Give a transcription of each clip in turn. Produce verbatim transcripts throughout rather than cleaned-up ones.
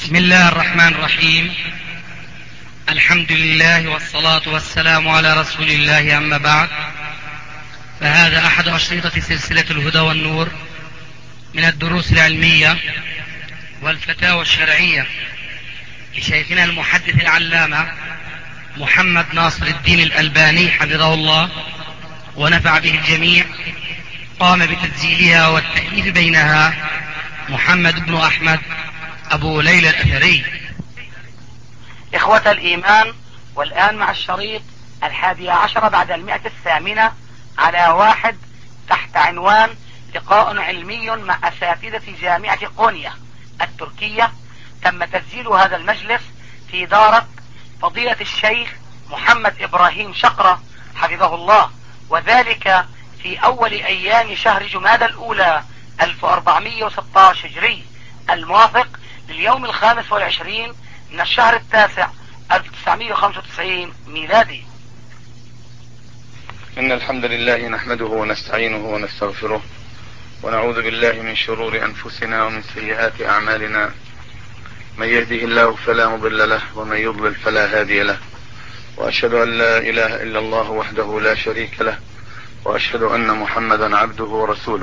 بسم الله الرحمن الرحيم. الحمد لله والصلاة والسلام على رسول الله، أما بعد، فهذا أحد أشرطة سلسلة الهدى والنور من الدروس العلمية والفتاوى الشرعية لشيخنا المحدث العلامة محمد ناصر الدين الألباني حفظه الله ونفع به الجميع. قام بتسجيلها والتأليف بينها محمد بن أحمد أبو ليلى الأثري. إخوة الإيمان، والآن مع الشريط الحادي عشر بعد المئة الثامنة على واحد تحت عنوان لقاء علمي مع أساتذة جامعة قونيا التركية. تم تسجيل هذا المجلس في دارة فضيلة الشيخ محمد إبراهيم شقرة حفظه الله، وذلك في أول أيام شهر جمادى الأولى ألف وأربعمائة وستة عشر هجري، الموافق لليوم الخامس والعشرين من الشهر التاسع ألف وتسعمائة وخمسة وتسعين ميلادي. إن الحمد لله نحمده ونستعينه ونستغفره ونعوذ بالله من شرور أنفسنا ومن سيئات أعمالنا. من يهده الله فلا مضل له ومن يضلل فلا هادي له، وأشهد أن لا إله إلا الله وحده لا شريك له، وأشهد أن محمدا عبده ورسوله.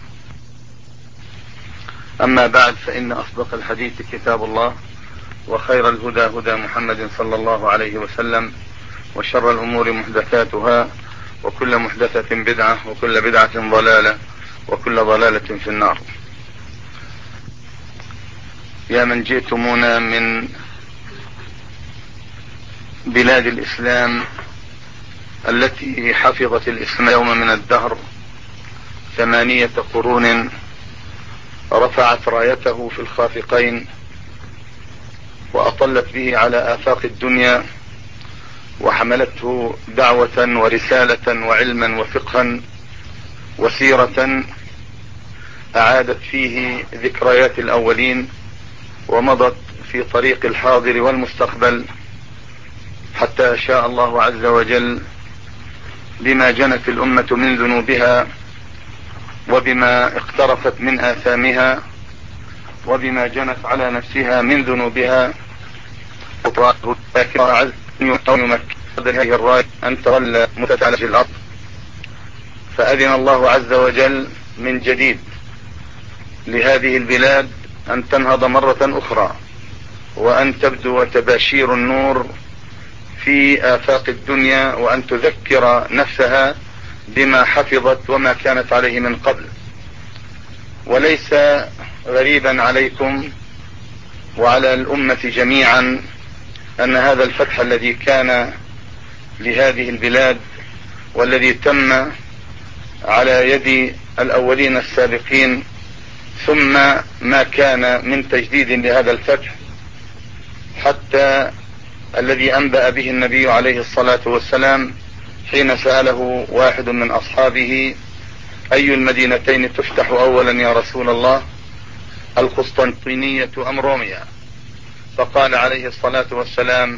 أما بعد، فإن أصدق الحديث كتاب الله، وخير الهدى هدى محمد صلى الله عليه وسلم، وشر الأمور محدثاتها، وكل محدثة بدعة، وكل بدعة ضلالة، وكل ضلالة في النار. يا من جئتمونا من بلاد الإسلام التي حفظت الإسلام يوم من الدهر ثمانية قرون، رفعت رايته في الخافقين وأطلت به على آفاق الدنيا، وحملته دعوة ورسالة وعلما وفقها وسيرة أعادت فيه ذكريات الأولين ومضت في طريق الحاضر والمستقبل، حتى شاء الله عز وجل بما جنت الأمة من ذنوبها، وبما اقترفت من آثامها، وبما جنت على نفسها من ذنوبها، أن تظل متتعلق في الأرض. فأذن الله عز وجل من جديد لهذه البلاد أن تنهض مرة أخرى، وأن تبدو تباشير النور في آفاق الدنيا، وأن تذكر نفسها بما حفظت وما كانت عليه من قبل. وليس غريبا عليكم وعلى الأمة جميعا أن هذا الفتح الذي كان لهذه البلاد، والذي تم على يد الأولين السابقين، ثم ما كان من تجديد لهذا الفتح، حتى الذي أنبأ به النبي عليه الصلاة والسلام حين سأله واحد من أصحابه: أي المدينتين تفتح أولا يا رسول الله، القسطنطينية أم روميا؟ فقال عليه الصلاة والسلام: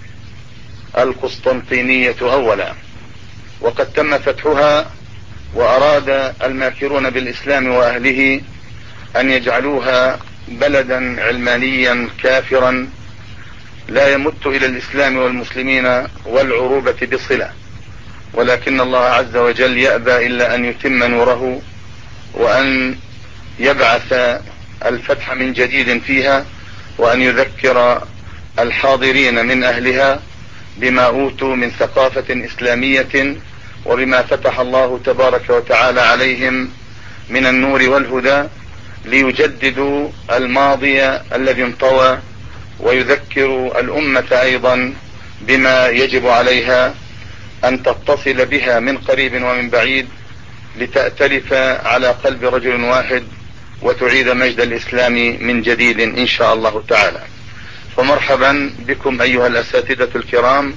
القسطنطينية أولا. وقد تم فتحها، وأراد الماكرون بالإسلام وأهله أن يجعلوها بلدا علمانيا كافرا لا يمت إلى الإسلام والمسلمين والعروبة بصلة، ولكن الله عز وجل يأبى إلا أن يتم نوره، وأن يبعث الفتح من جديد فيها، وأن يذكر الحاضرين من أهلها بما أوتوا من ثقافة إسلامية، وبما فتح الله تبارك وتعالى عليهم من النور والهدى، ليجددوا الماضي الذي انطوى، ويذكروا الأمة أيضا بما يجب عليها أن تتصل بها من قريب ومن بعيد، لتأتلف على قلب رجل واحد، وتعيد مجد الإسلام من جديد إن شاء الله تعالى. فمرحبا بكم أيها الأساتذة الكرام،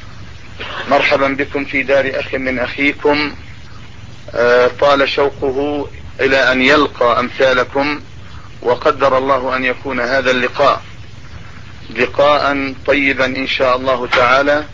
مرحبا بكم في دار أخ من أخيكم طال شوقه إلى أن يلقى أمثالكم، وقدر الله أن يكون هذا اللقاء لقاء طيبا إن شاء الله تعالى،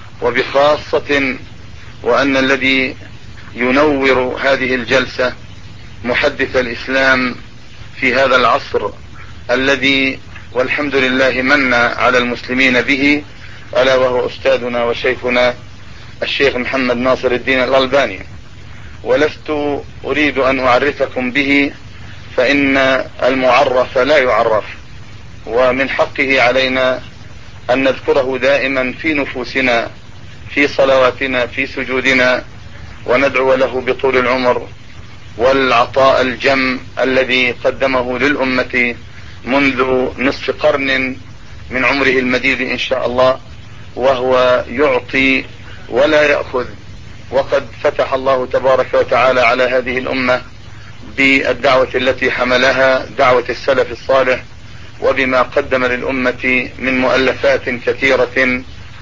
وبخاصة وأن الذي ينور هذه الجلسة محدث الإسلام في هذا العصر الذي والحمد لله من على المسلمين به، ألا وهو أستاذنا وشيخنا الشيخ محمد ناصر الدين الألباني. ولست أريد أن أعرفكم به، فإن المعرف لا يعرف، ومن حقه علينا أن نذكره دائما في نفوسنا، في صلواتنا، في سجودنا، وندعو له بطول العمر والعطاء الجم الذي قدمه للأمة منذ نصف قرن من عمره المديد إن شاء الله، وهو يعطي ولا يأخذ. وقد فتح الله تبارك وتعالى على هذه الأمة بالدعوة التي حملها، دعوة السلف الصالح، وبما قدم للأمة من مؤلفات كثيرة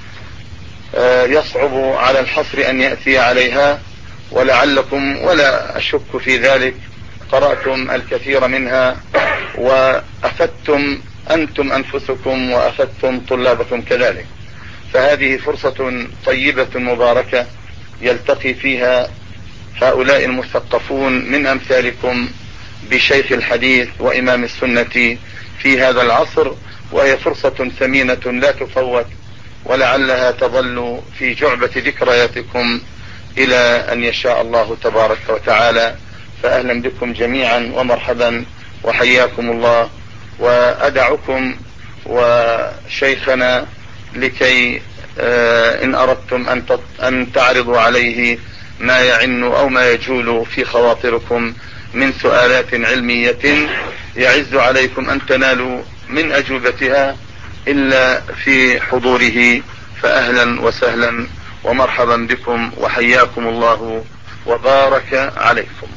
يصعب على الحصر أن يأتي عليها، ولعلكم ولا أشك في ذلك قرأتم الكثير منها وأفدتم أنتم أنفسكم وأفدتم طلابكم كذلك. فهذه فرصة طيبة مباركة يلتقي فيها هؤلاء المثقفون من أمثالكم بشيخ الحديث وإمام السنة في هذا العصر، وهي فرصة ثمينة لا تفوت، ولعلها تظل في جعبة ذكرياتكم إلى أن يشاء الله تبارك وتعالى. فأهلا بكم جميعا ومرحبا وحياكم الله. وأدعكم وشيخنا لكي إن أردتم أن تعرضوا عليه ما يعن أو ما يجول في خواطركم من سؤالات علمية يعز عليكم أن تنالوا من أجوبتها إلا في حضوره. فأهلا وسهلا ومرحبا بكم وحياكم الله وبارك عليكم.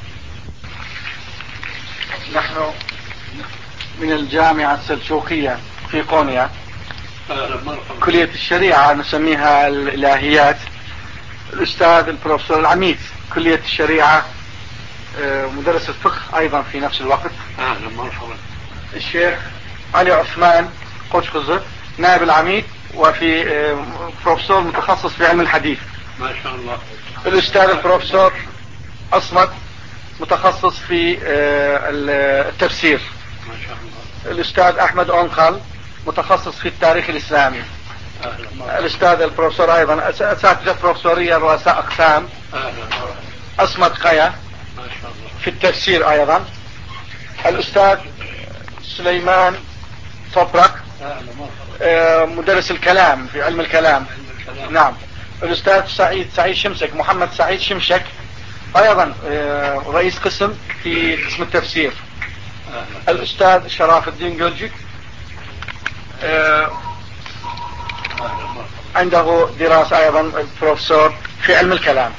نحن من الجامعة السلجوقية في قونيا، كلية الشريعة نسميها الإلهيات. الأستاذ البروفيسور العميد كلية الشريعة، مدرس الفقه أيضا في نفس الوقت. أهلا مرحبا. الشيخ علي عثمان قوش خزر نائب العميد، وفي بروفيسور متخصص في علم الحديث ما شاء الله. الأستاذ البروفيسور أصمت متخصص في التفسير ما شاء الله. الأستاذ أحمد أونخال متخصص في التاريخ الإسلامي. أهلا. الأستاذ البروفيسور أيضا أساتذة بروفيسورية رؤساء أقسام. أهلا. أصمت قيا ما شاء الله في التفسير أيضا. الأستاذ سليمان صبرك مدرس الكلام في علم الكلام. نعم. الأستاذ سعيد سعيد شمشك محمد سعيد شمشك أيضا رئيس قسم في قسم التفسير. الأستاذ شراف الدين جورجيك عنده دراسة أيضا البروفيسور في علم الكلام.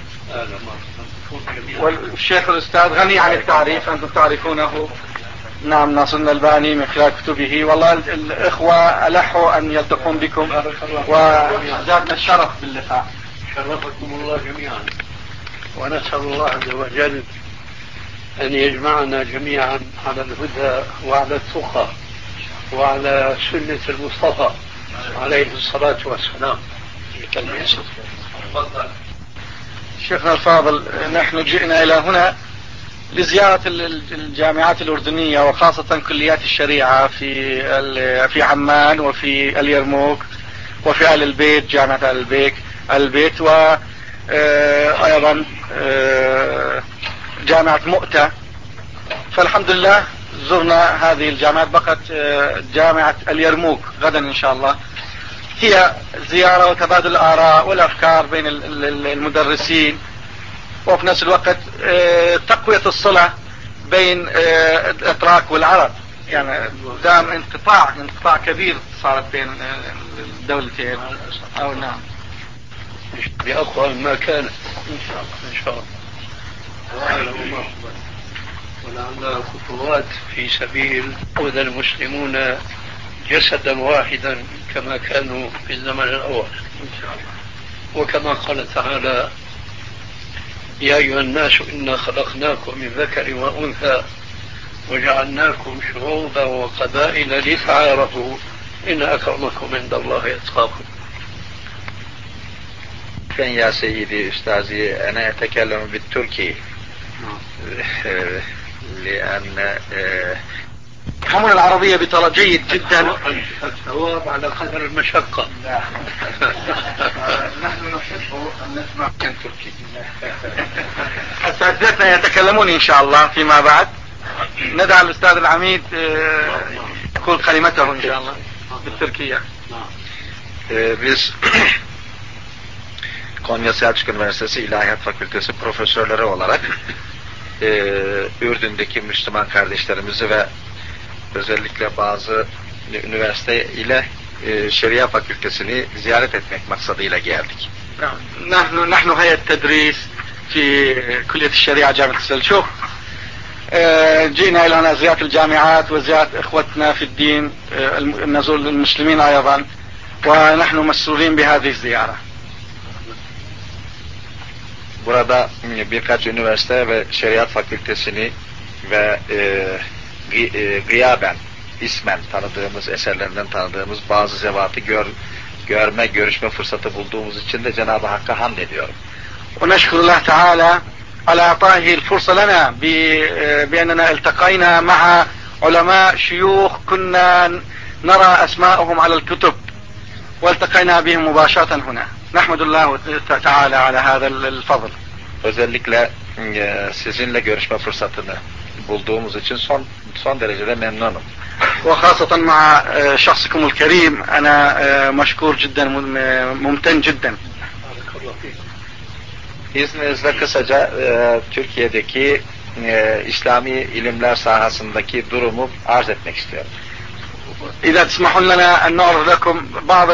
والشيخ الأستاذ غني عن التعريف، أنتم تعرفونه. نعم، ناصر الألباني من خلال كتبه. والله الإخوة ألحوا أن يلتقون بكم وزادنا الشرف باللقاء. شرفكم الله جميعا، ونسأل الله عز وجل أن يجمعنا جميعا على الهدى وعلى التقى وعلى سنة المصطفى عليه الصلاة والسلام. شيخنا الفاضل، نحن جئنا إلى هنا لزيارة الجامعات الأردنية وخاصة كليات الشريعة في في عمان وفي اليرموك وفي آل البيت، جامعة آل البيت البيت وأيضا جامعة مؤتة. فالحمد لله زرنا هذه الجامعات. بقت جامعة اليرموك غدا إن شاء الله. هي زيارة وتبادل الآراء والأفكار بين المدرسين، وفي نفس الوقت تقوية الصلة بين الأتراك والعرب. يعني دام انقطاع انقطاع كبير صارت بين الدولتين. أو نعم بأقوى ما كانت إن شاء الله. إن شاء الله. ولعل خطوات في سبيل يأخذ المسلمون جسدا واحدا كما كانوا في الزمن الأول إن شاء الله. وكما قال تعالى: يا أيها الناس إنا خلقناكم من ذكر وأنثى وجعلناكم شعوبا وقبائل لتعارفوا إن أكرمكم عند الله أتقاكم. يا سيدي أستاذي، أنا أتكلم بالتركي لأن يفهمون العربية بطريقة جيد جدا. الثواب على قدر المشقة. نحن نحب أن نسمع عن تركي. أساتذتنا يتكلمون إن شاء الله فيما بعد. ندعى الأستاذ العميد يقول كلمته إن شاء الله بالتركية. Biz Konya Selçuk Üniversitesi İlahiyat Fakültesi profesörleri olarak e, Ürdün'deki Müslüman kardeşlerimizi ve özellikle bazı üniversite ile e, Şeria Fakültesini ziyaret etmek maksadıyla geldik. نحن نحن هيئة تدريس في كلية الشريعة جامعة السلجوق. جئنا إلى هنا زيارة الجامعات وزيارة إخوتنا في الدين نزور المسلمين أيضا ونحن مسرورين بهذه الزيارة. Burada birkaç üniversite ve şeriat fakültesini ve e, e, gıyaben, ismen tanıdığımız, eserlerinden tanıdığımız bazı zevatı gör, görme, görüşme fırsatı bulduğumuz için de Cenab-ı Hakk'a hamd ediyorum. ونشكر الله تعالى على إعطائه الفرصة لنا بأننا التقينا مع علماء شيوخ كنا نرى أسماءهم على الكتب والتقينا بهم مباشرة هنا. نحمد الله تعالى على هذا الفضل. Özellikle e, sizinle görüşme fırsatını bulduğumuz için son son derecede memnunum. وخاصة مع شخصكم الكريم أنا مشكور جدا ممتن جدا. İzninizle kısaca e, Türkiye'deki e, İslami ilimler sahasındaki durumu arz etmek istiyorum. إذا تسمحون لنا أن نعرض لكم بعض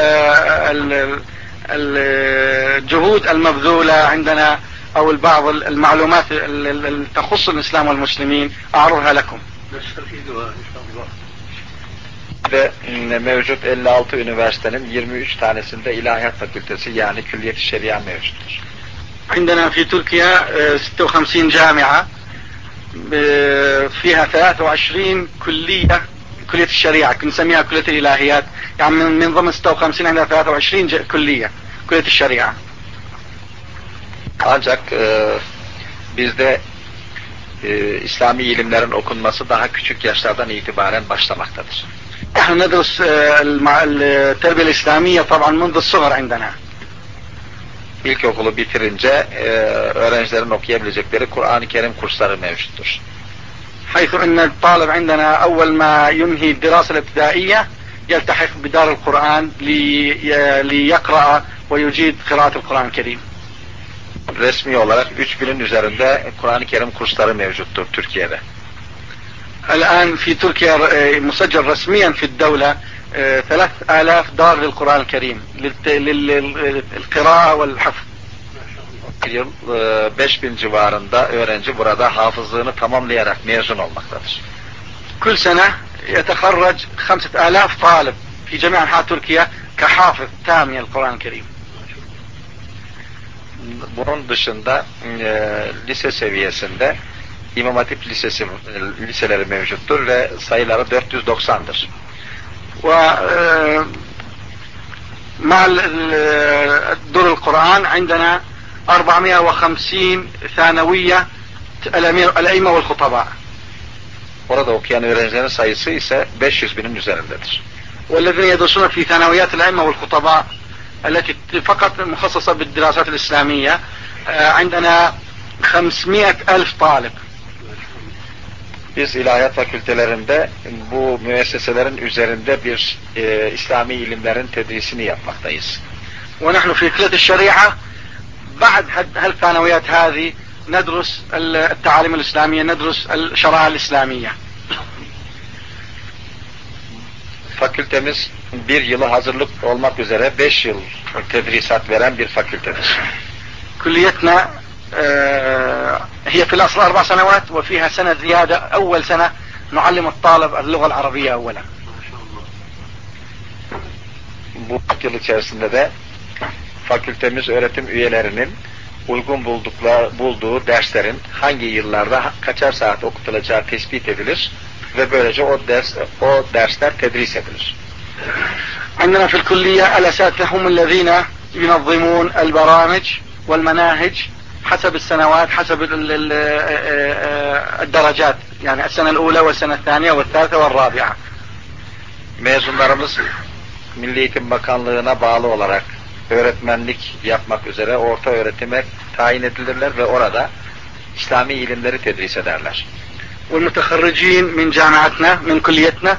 الجهود المبذولة عندنا أو بعض المعلومات التي تخص الإسلام والمسلمين أعرضها لكم. نستفيدها إن شاء الله. Ve mevcut elli altı üniversitenin yirmi üç tanesinde ilahiyat fakültesi yani külliyet-i şeria mevcuttur. عندنا في تركيا ستة وخمسين جامعة فيها ثلاثة وعشرين كلية كلية الشريعة نسميها كلية الإلهيات يعني من ضمن ستة وخمسين عندنا ثلاثة وعشرين كلية كلية الشريعة. Ancak e, bizde e, İslami ilimlerin okunması daha küçük yaşlardan itibaren başlamaktadır. نحن ندرس التربية الإسلامية طبعا منذ الصغر عندنا. İlkokulu bitirince e, öğrencilerin okuyabilecekleri Kur'an-ı Kerim kursları mevcuttur. حيث أن الطالب عندنا أول ما ينهي الدراسة الابتدائية يلتحق بدار القرآن ليقرأ ويجيد قراءة القرآن الكريم. Resmi olarak üç binin üzerinde Kur'an-ı Kerim kursları mevcuttur Türkiye'de. الآن في تركيا مسجل رسميا في الدولة ثلاث آلاف دار للقرآن الكريم للقراءة والحفظ. Yıl beş bin civarında öğrenci burada hafızlığını tamamlayarak mezun olmaktadır. كل سنة يتخرج خمسة آلاف طالب في جميع أنحاء تركيا كحافظ تام للقرآن الكريم. Bunun dışında e, lise seviyesinde İmam Hatip Lisesi liseleri mevcuttur ve sayıları dört yüz doksan'dır. ومع دور القرآن عندنا أربعمائة وخمسين ثانوية الأئمة والخطباء. Orada okuyan öğrencilerin sayısı ise beş yüz binin üzerindedir. والذين يدرسون في ثانويات الأئمة والخطباء التي فقط مخصصة بالدراسات الإسلامية عندنا خمسمائة ألف طالب. Biz ilahiyat fakültelerinde bu müesseselerin üzerinde bir e, İslami ilimlerin tedrisini yapmaktayız. ونحن في كلية الشريعة بعد هالثانويات هذه ندرس التعاليم الإسلامية ندرس الشرائع الإسلامية. Fakültemiz bir yılı hazırlık olmak üzere beş yıl tedrisat veren bir fakültedir. كليتنا هي في الأصل أربع سنوات وفيها سنة زيادة أول سنة نعلم الطالب اللغة العربية أولا. Bu yıl içerisinde de fakültemiz öğretim üyelerinin uygun buldukları, bulduğu derslerin hangi yıllarda kaçar saat okutulacağı tespit edilir ve böylece o ders o dersler tedris edilir. عندنا في الكلية الأساتذة هم الذين ينظمون البرامج والمناهج حسب السنوات حسب الدرجات يعني السنة الأولى والسنة الثانية والثالثة والرابعة. Mezunlarımız Milli Eğitim Bakanlığı'na bağlı olarak öğretmenlik yapmak üzere orta öğretime tayin edilirler ve orada İslami ilimleri tedris ederler. والمتخرجين من جامعتنا من كليتنا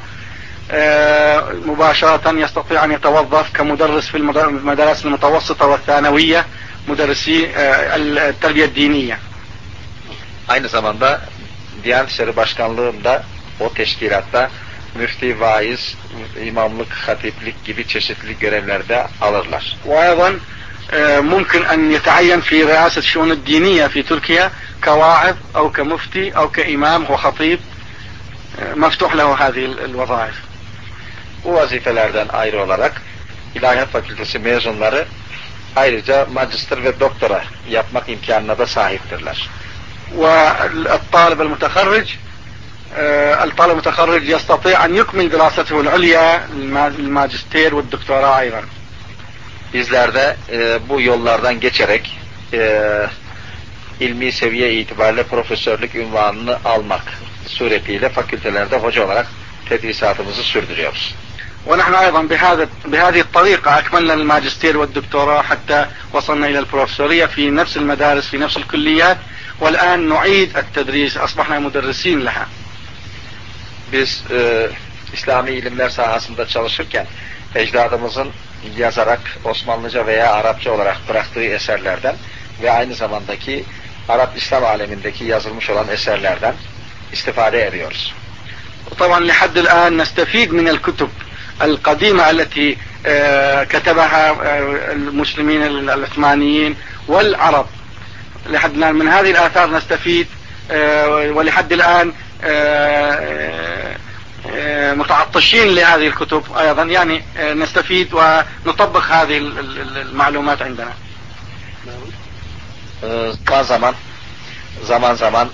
مباشرة يستطيع أن يتوظف كمدرس في المدارس المتوسطة والثانوية مدرسي التربية الدينية. Aynı zamanda Diyanet İşleri Başkanlığı'nda o teşkilatta müfti, vaiz, imamlık, hatiplik gibi çeşitli görevlerde alırlar. وأيضا ممكن أن يتعين في رئاسة الشؤون الدينية في تركيا كواعظ أو كمفتي أو كإمام وخطيب مفتوح له هذه الوظائف. Bu vazifelerden ayrı olarak İlahiyat Fakültesi mezunları ayrıca magister ve doktora yapmak imkanına da sahiptirler. والطالب المتخرج الطالب المتخرج يستطيع أن يكمل دراسته العليا الماجستير والدكتوراه أيضا. Bizler de e, bu yollardan geçerek e, ilmi seviye itibariyle profesörlük unvanını almak suretiyle fakültelerde hoca olarak tedrisatımızı sürdürüyoruz. ونحن أيضا بهذا بهذه الطريقة أكملنا الماجستير والدكتوراه حتى وصلنا إلى البروفيسورية في نفس المدارس في نفس الكليات والآن نعيد التدريس أصبحنا مدرسين لها. Biz e, İslami ilimler sahasında çalışırken ecdadımızın yazarak Osmanlıca veya Arapça olarak bıraktığı eserlerden ve aynı zamandaki Arap İslam alemindeki yazılmış olan eserlerden istifade ediyoruz. طبعا لحد الآن نستفيد من الكتب القديمة التي كتبها المسلمين العثمانيين والعرب. لحد الآن من هذه الآثار نستفيد ولحد الآن متعطشين لهذه الكتب أيضا يعني نستفيد ونطبق هذه المعلومات عندنا. zaman zaman zaman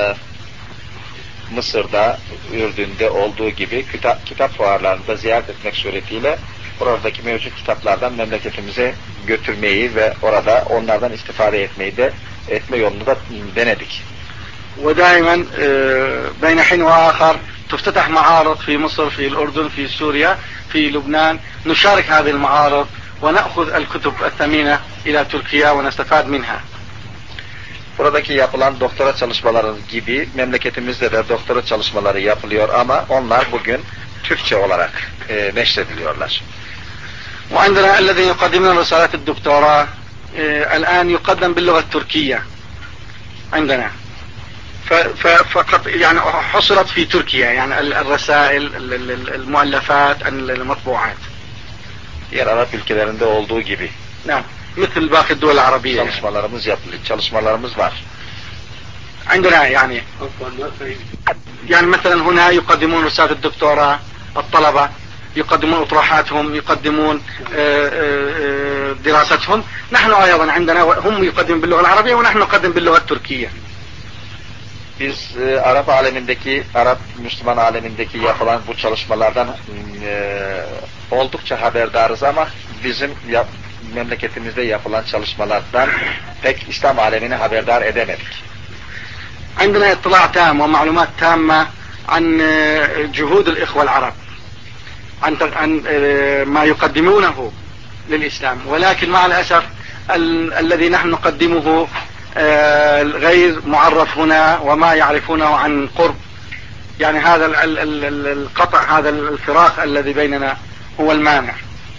Mısır'da, Ürdün'de olduğu gibi kitap, kitap fuarlarında ziyaret etmek suretiyle oradaki mevcut kitaplardan memleketimize götürmeyi ve orada onlardan istifade etmeyi de etme yolunu da denedik. ودائما بين حين وآخر تفتتح معارض في مصر في الأردن في سوريا في لبنان نشارك هذه المعارض ونأخذ الكتب الثمينة إلى تركيا ونستفاد منها. Buradaki yapılan doktora çalışmaları gibi memleketimizde de doktora çalışmaları yapılıyor ama onlar bugün Türkçe olarak e, neşrediliyorlar. وعندنا الذين يقدمون رسالة الدكتوراه الآن يقدم باللغة التركية عندنا. فقط يعني حصلت في تركيا يعني الرسائل المؤلفات المطبوعات. Diğer Arap ülkelerinde olduğu gibi. نعم. مثل باقي الدول العربية. Çalışmalarımız yapılıyor. Çalışmalarımız var. عندنا يعني يعني مثلا هنا يقدمون رسالة الدكتوراه الطلبة يقدمون أطروحاتهم يقدمون دراستهم. نحن أيضا عندنا هم يقدمون باللغة العربية ونحن نقدم باللغة التركية. Biz e, Arap alemindeki, Arap Müslüman alemindeki yapılan bu çalışmalardan e, oldukça haberdarız ama bizim yap, memleketimizde yapılan çalışmalardan pek İslam alemini haberdar edemedik. عندنا اطلاع تام ومعلومات تامة عن جهود الإخوة العرب عن عن ما يقدمونه للإسلام ولكن مع الأسف الذي نحن نقدمه غير معرف هنا وما يعرفونه عن قرب. يعني هذا القطع هذا الفراق الذي بيننا هو المانع.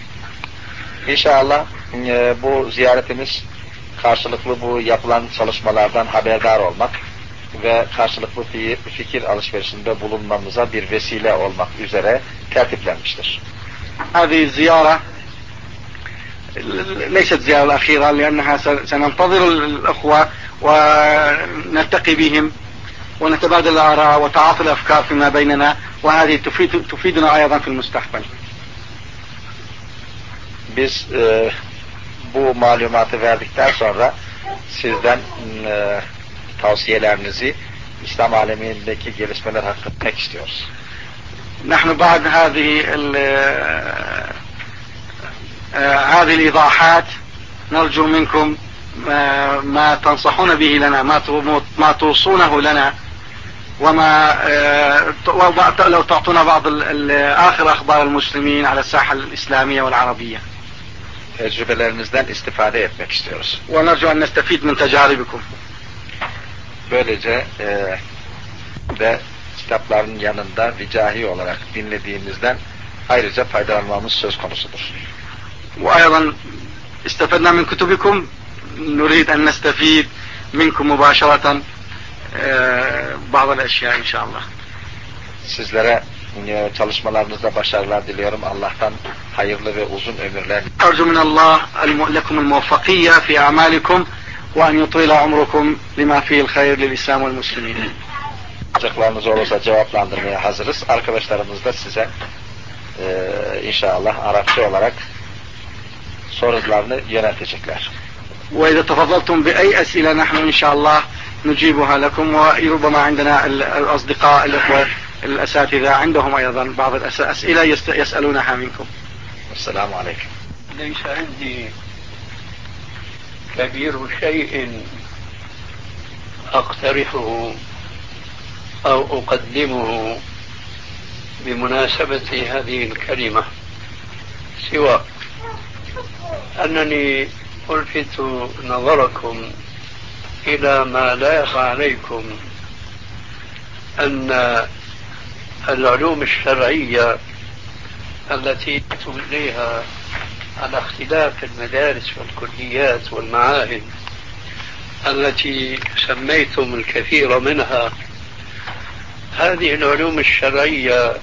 İnşallah bu ziyaretimiz karşılıklı bu yapılan çalışmalardan haberdar olmak ve karşılıklı fikir alışverişinde bulunmamıza bir vesile olmak üzere tertiplenmiştir. هذه الزيارة ليست زيارة الأخيرة لأنها سننتظر الأخوة ونلتقي بهم ونتبادل الآراء وتعاطي الأفكار فيما بيننا وهذه تفيد تفيدنا أيضا في المستقبل. Biz e, bu malumatı verdikten sonra sizden e, tavsiyelerinizi İslam alemindeki gelişmeler hakkında etmek istiyoruz. نحن بعد هذه هذه الإيضاحات نرجو منكم ما تنصحون به لنا ما ما توصونه لنا وما لو تعطونا بعض آخر أخبار المسلمين على الساحة الإسلامية والعربية. Tecrübelerinizden istifade etmek istiyoruz. ونرجو أن نستفيد من تجاربكم. Böylece e, de kitapların yanında ricahi olarak dinlediğimizden ayrıca faydalanmamız söz konusudur. وأيضا استفدنا من كتبكم نريد أن نستفيد منكم مباشرة بعض الأشياء إن شاء الله. Sizlere çalışmalarınızda başarılar diliyorum. Allah'tan hayırlı ve uzun ömürler. أرجو من الله لكم الموفقية في أعمالكم وأن يطيل عمركم لما فيه الخير للإسلام والمسلمين. Cevaplarınız olursa cevaplandırmaya hazırız. Arkadaşlarımız da size e, inşallah Arapça olarak sorularını yöneltecekler. وإذا تفضلتم بأي أسئلة نحن إن شاء الله نجيبها لكم وربما عندنا الأصدقاء الأخوة الأساتذة عندهم أيضا بعض الأسئلة يسألونها منكم. السلام عليكم. ليس عندي كبير شيء أقترحه أو أقدمه بمناسبة هذه الكلمة سوى أنني ألفت نظركم إلى ما لا يخفى عليكم أن العلوم الشرعية التي إليها على اختلاف المدارس والكليات والمعاهد التي سميتم الكثير منها، هذه العلوم الشرعية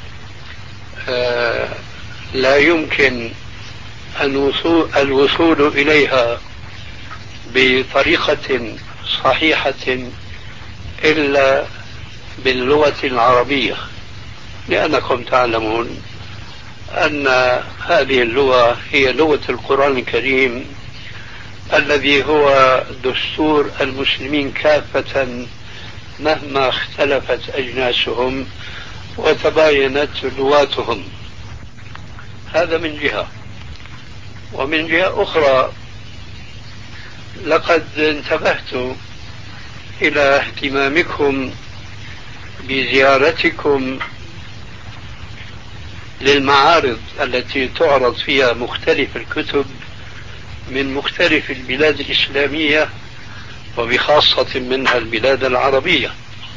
لا يمكن الوصول إليها بطريقة صحيحة إلا باللغة العربية، لأنكم تعلمون أن هذه اللغة هي لغة القرآن الكريم الذي هو دستور المسلمين كافة مهما اختلفت أجناسهم وتباينت لغاتهم. هذا من جهة. ومن جهة أخرى لقد انتبهت إلى اهتمامكم بزيارتكم للمعارض التي تعرض فيها مختلف الكتب من مختلف البلاد الإسلامية وبخاصة منها البلاد العربية،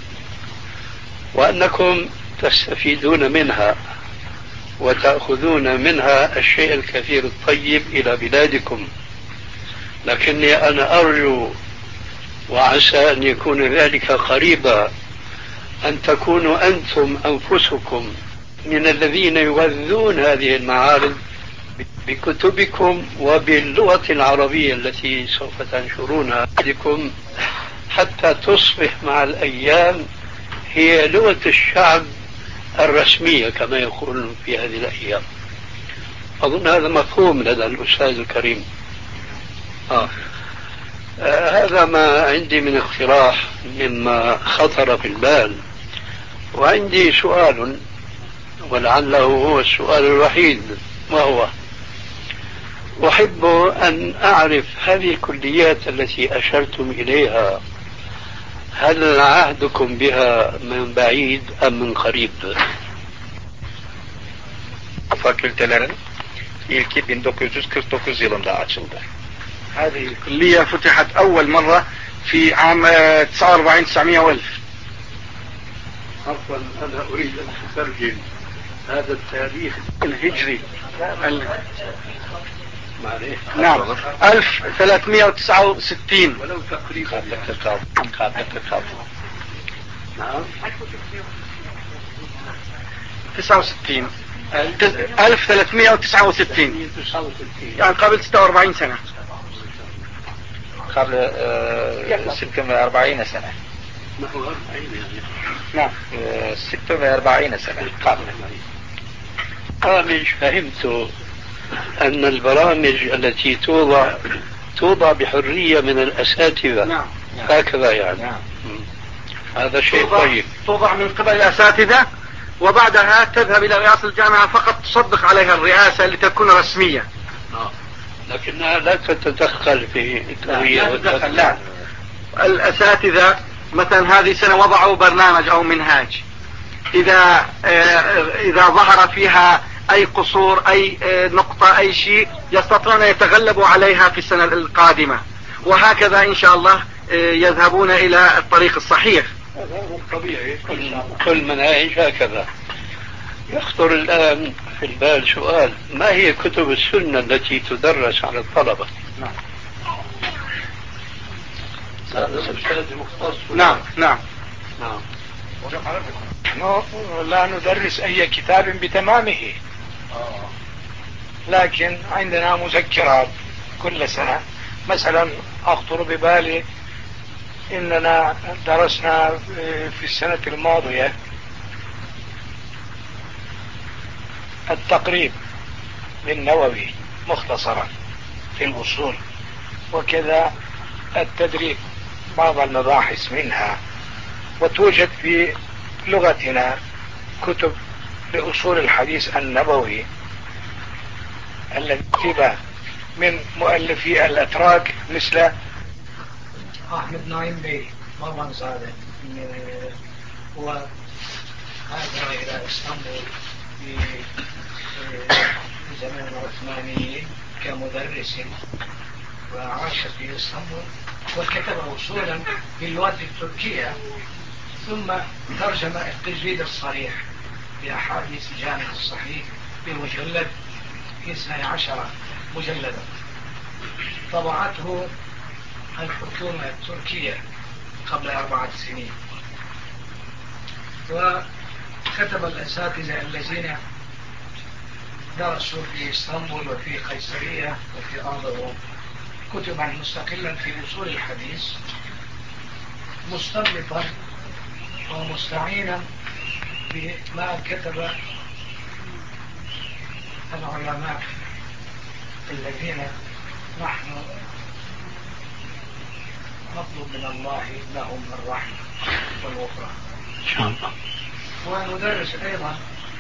وأنكم تستفيدون منها وتأخذون منها الشيء الكثير الطيب إلى بلادكم. لكني أنا أرجو وعسى أن يكون ذلك قريبا أن تكونوا أنتم أنفسكم من الذين يغذون هذه المعارض بكتبكم وباللغة العربية التي سوف تنشرونها لكم حتى تصبح مع الأيام هي لغة الشعب الرسمية كما يقولون في هذه الأيام. أظن هذا مفهوم لدى الأستاذ الكريم. آه. آه هذا ما عندي من اقتراح مما خطر في البال. وعندي سؤال ولعله هو السؤال الوحيد، وهو أحب أن أعرف هذه الكليات التي أشرتم إليها هل عهدكم بها من بعيد أم من قريب؟ Fakültelerin ilki bin dokuz yüz kırk dokuz yılında açıldı. هذه الكلية فتحت أول مرة في عام تسعة وأربعين تسعمائة وألف. عفوا أنا أريد أن أترجم هذا التاريخ الهجري. نعم ألف وثلاثمائة وتسعة وستين ولو تقريبا. نعم تسعة وستين ألف وثلاثمائة وتسعة وستين يعني قبل ستة وأربعين سنة. قبل ستة وأربعين سنة. نعم ستة وأربعين سنة قبل. برامج فهمت أن البرامج التي توضع توضع بحرية من الأساتذة. نعم. هكذا يعني. نعم. هذا شيء توضع طيب. توضع من قبل الأساتذة وبعدها تذهب إلى رئاسة الجامعة فقط تصدق عليها الرئاسة لتكون رسمية. آه. لكنها لا تتدخل في التربية والتدخل. لا. الأساتذة مثلا هذه السنة وضعوا برنامج أو منهاج، إذا إذا ظهر فيها أي قصور أي نقطة أي شيء يستطيعون أن يتغلبوا عليها في السنة القادمة، وهكذا إن شاء الله يذهبون إلى الطريق الصحيح. هذا طبيعي، كل مناهج هكذا. يخطر الآن في البال سؤال: ما هي كتب السنة التي تدرس على الطلبة؟ نعم نعم نعم نعم. نحن لا ندرس أي كتاب بتمامه، لكن عندنا مذكرات كل سنة. مثلا أخطر ببالي إننا درسنا في السنة الماضية التقريب للنووي مختصرا في الأصول، وكذا التدريب بعض المباحث منها. وتوجد في لغتنا كتب لأصول الحديث النبوي التي كتب من مؤلفي الأتراك مثل أحمد نايم بي مرة هذا هو هاجر إلى إسطنبول في زمن العثمانيين كمدرس، وعاش في إسطنبول وكتب أصولا باللغة التركية، ثم ترجم التجريد الصريح لأحاديث الجامع الصحيح بمجلد اثني عشر مجلدا، طبعته الحكومة التركية قبل أربعة سنين. وكتب الأساتذة الذين درسوا في اسطنبول وفي قيصرية وفي أرضهم كتبا مستقلا في أصول الحديث، مستنبطا ومستعينا بما كتب العلماء الذين نحن نطلب من الله لهم الرحمة والغفران إن شاء الله. وندرس أيضا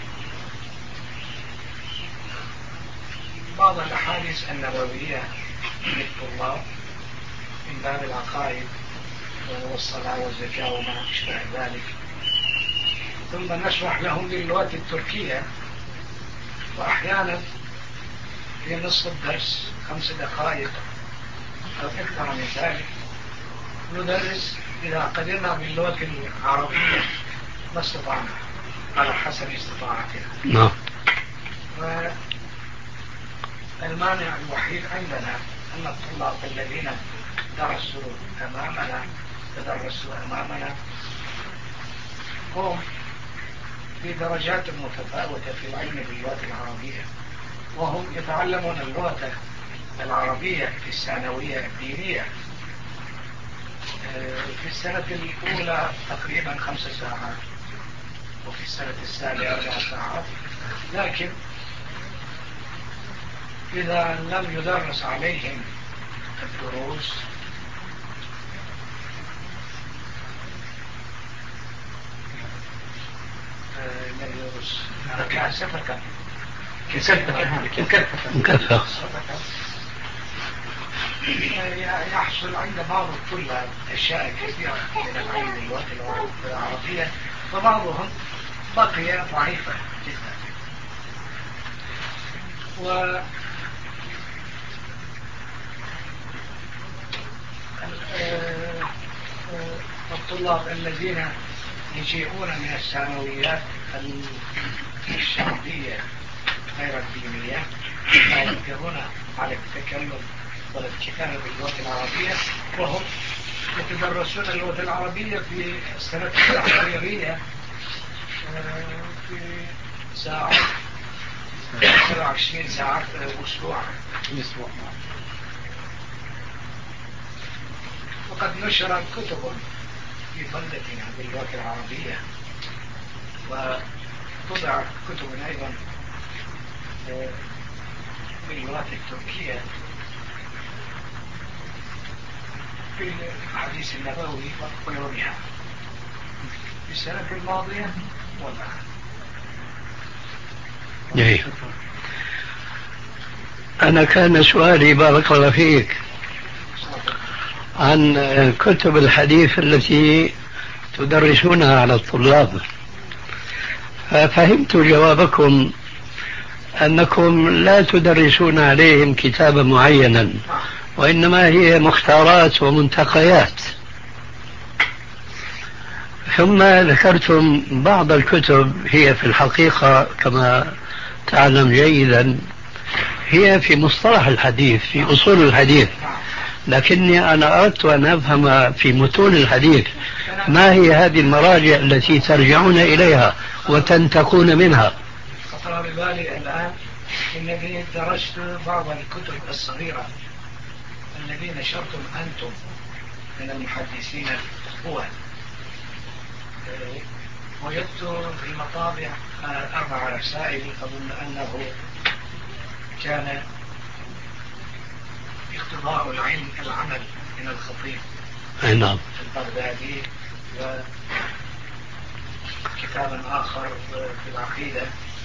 بعض الأحاديث النبوية للطلاب من باب العقائد والصلاة والزكاة وما أشبه ذلك، ثم نشرح لهم باللغة التركية، وأحيانا في نصف الدرس خمس دقائق أو أكثر من ذلك ندرس إذا قدرنا باللغة العربية ما استطعنا على حسب استطاعتنا. نعم. والمانع الوحيد عندنا أن الطلاب الذين درسوا أمامنا تدرسوا أمامنا هم في درجات متفاوتة في العلم باللغة العربية، وهم يتعلمون اللغة العربية في الثانوية الدينية في السنة الأولى تقريبا خمس ساعات، وفي السنة الثانية أربع ساعات. لكن إذا لم يدرس عليهم الدروس مكثفة مكثفة يحصل عند بعض الطلاب أشياء كثيرة من العلم باللغة العربية، وبعضهم بقي ضعيفة جدا. و الطلاب الذين يجيئون من الثانويات الشعبية غير الدينية لا يقدرون على التكلم ولا الكتابة باللغة العربية، وهم يتدرسون اللغة العربية في السنة التحريرية في ساعات سبعة وعشرين ساعات أسبوعا. وقد نشرت كتب في بلدتنا باللغة العربية، وطبعت كتب أيضا باللغة التركية في الحديث النبوي وغيرها في السنة الماضية والآن. جيد. أنا كان سؤالي بارك الله فيك عن كتب الحديث التي تدرسونها على الطلاب، ففهمت جوابكم أنكم لا تدرسون عليهم كتابا معينا، وإنما هي مختارات ومنتقيات. ثم ذكرتم بعض الكتب هي في الحقيقة كما تعلم جيدا هي في مصطلح الحديث، في أصول الحديث، لكني أنا أردت أن أفهم في متون الحديث ما هي هذه المراجع التي ترجعون إليها وتنتقون منها. خطر ببالي الآن إنني درست بعض الكتب الصغيرة الذي نشرتم أنتم من المحدثين الأول، وجدت في المطابع أربع رسائل أظن أنه كان اقتضاء العلم العمل من الخطيب نعم البغدادي، وكتاب آخر في العقيدة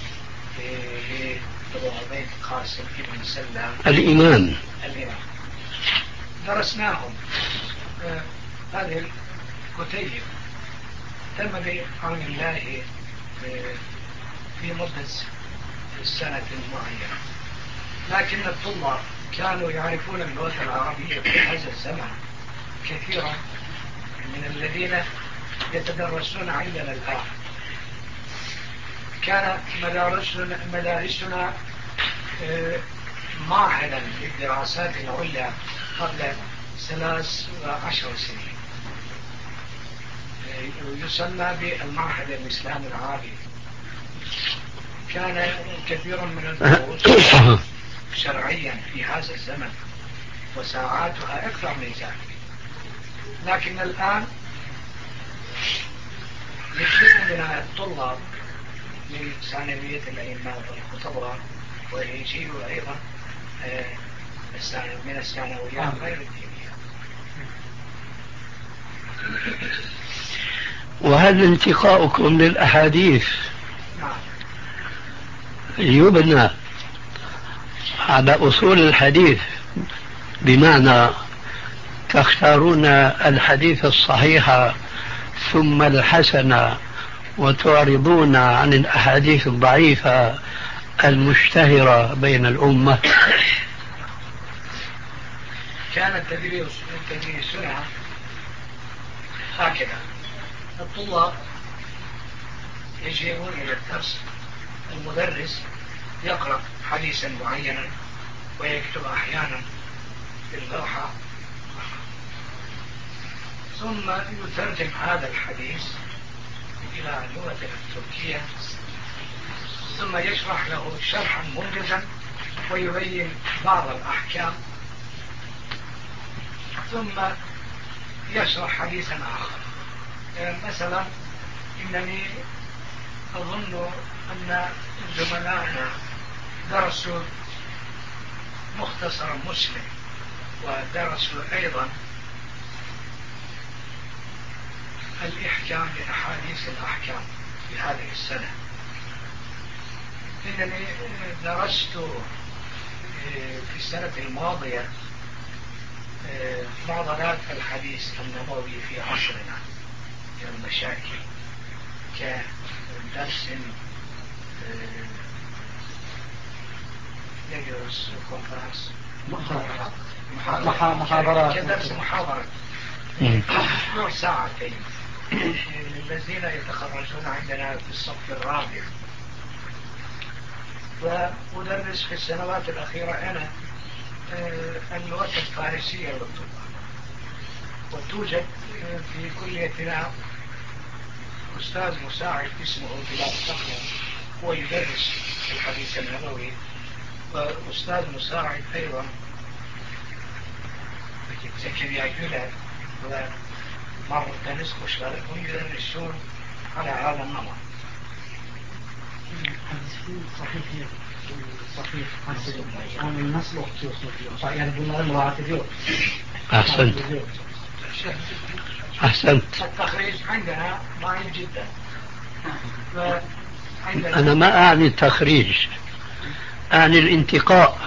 لأبو عبيد قاسم بن سلام الإمام الإمام، درسناهم. هذه الكتيب تم بعون الله في مدة سنة معينة، لكن الطلاب كانوا يعرفون اللغة العربية في هذا الزمن كثيرا من الذين يتدرسون عندنا الآن. كان مدارسنا, مدارسنا معهدا للدراسات العليا قبل ثلاث وعشر سنين، يسمى بالمعهد الإسلامي العربي. كان كثير من الدروس شرعيا في هذا الزمن وساعاتها أكثر من ذلك، لكن الآن يجيء من الطلاب من ثانوية الأئمة والخطباء، ويجيء أيضا من الثانويات غير الدينية. وهل انتقاؤكم للأحاديث يبنى على أصول الحديث، بمعنى تختارون الحديث الصحيح ثم الحسن وتعرضون عن الأحاديث الضعيفة المشتهرة بين الأمة؟ كان تدريسنا هكذا: الطلاب يجيئون إلى الدرس، المدرس يقرأ حديثا معينا ويكتب أحيانا في اللوحة، ثم يترجم هذا الحديث إلى اللغة التركية، ثم يشرح له شرحا موجزا ويبين بعض الأحكام، ثم يشرح حديثا آخر. مثلا إنني أظن أن زملائنا درسوا مختصر مسلم ودرسوا أيضا الإحكام بأحاديث الأحكام في هذه السنة. إنني درست في السنة الماضية معضلات الحديث النبوي في عصرنا كالمشاكل، كدرس يجلس كونفرنس محاضرات كدرس محاضرة نوع ساعتين للذين يتخرجون عندنا في الصف الرابع. وأدرس في السنوات الأخيرة أنا اللغة الفارسية للطلاب، وتوجد في كليتنا أستاذ مساعد اسمه بلال صقر، هو يدرس الحديث النبوي، وأستاذ مساعد أيضا زكريا جلال ومر تنس خشبر، هم يدرسون على هذا النمط. صحيح صحيح عن النص يعني قلنا المراعي. أحسنت أحسنت. التخريج عندنا ضعيف جدا. أنا ما أعني التخريج، أعني الانتقاء.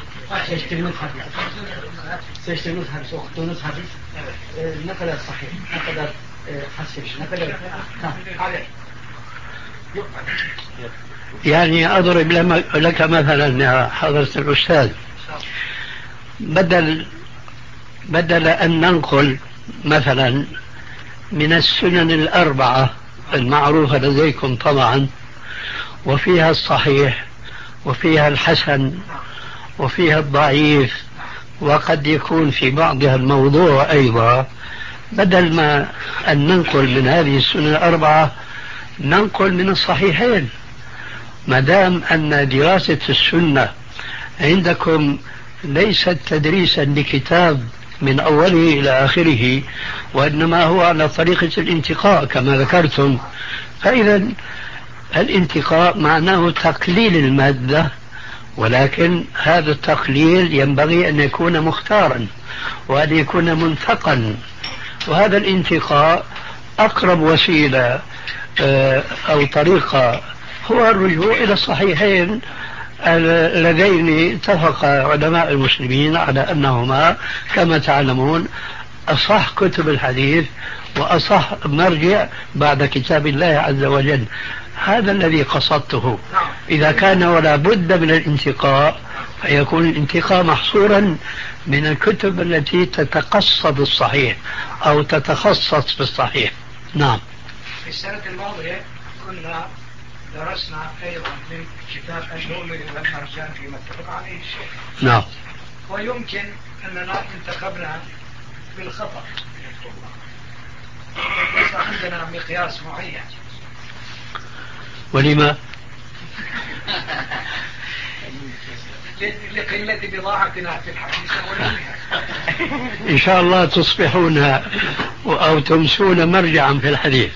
سيشتغل حديث وقت نص حديث نقل الصحيح، نقل يعني أضرب لك مثلا يا حضرة الأستاذ، بدل بدل أن ننقل مثلا من السنن الأربعة المعروفة لديكم طبعا، وفيها الصحيح وفيها الحسن وفيها الضعيف وقد يكون في بعضها الموضوع أيضا، بدل ما أن ننقل من هذه السنن الأربعة ننقل من الصحيحين، ما دام أن دراسة السنة عندكم ليست تدريسا لكتاب من أوله إلى آخره، وإنما هو على طريقة الانتقاء كما ذكرتم، فإذا الانتقاء معناه تقليل المادة، ولكن هذا التقليل ينبغي أن يكون مختارا وأن يكون منتقا، وهذا الانتقاء أقرب وسيلة أو طريقة هو الرجوع إلى الصحيحين اللذين اتفق علماء المسلمين على أنهما كما تعلمون أصح كتب الحديث وأصح مرجع بعد كتاب الله عز وجل. هذا الذي قصدته. إذا كان ولا بد من الانتقاء فيكون الانتقاء محصورا من الكتب التي تتقصد الصحيح أو تتخصص في الصحيح. نعم. في السنة الماضية كنا درسنا أيضا من كتاب اللؤلؤ والمرجان فيما اتفق عليه الشيخ. نعم. ويمكن أننا انتخبنا بالخطأ، ليس عندنا مقياس معين. ولما؟ لقلة بضاعتنا في الحديث والعلمها. إن شاء الله تصبحون أو تمسون مرجعا في الحديث.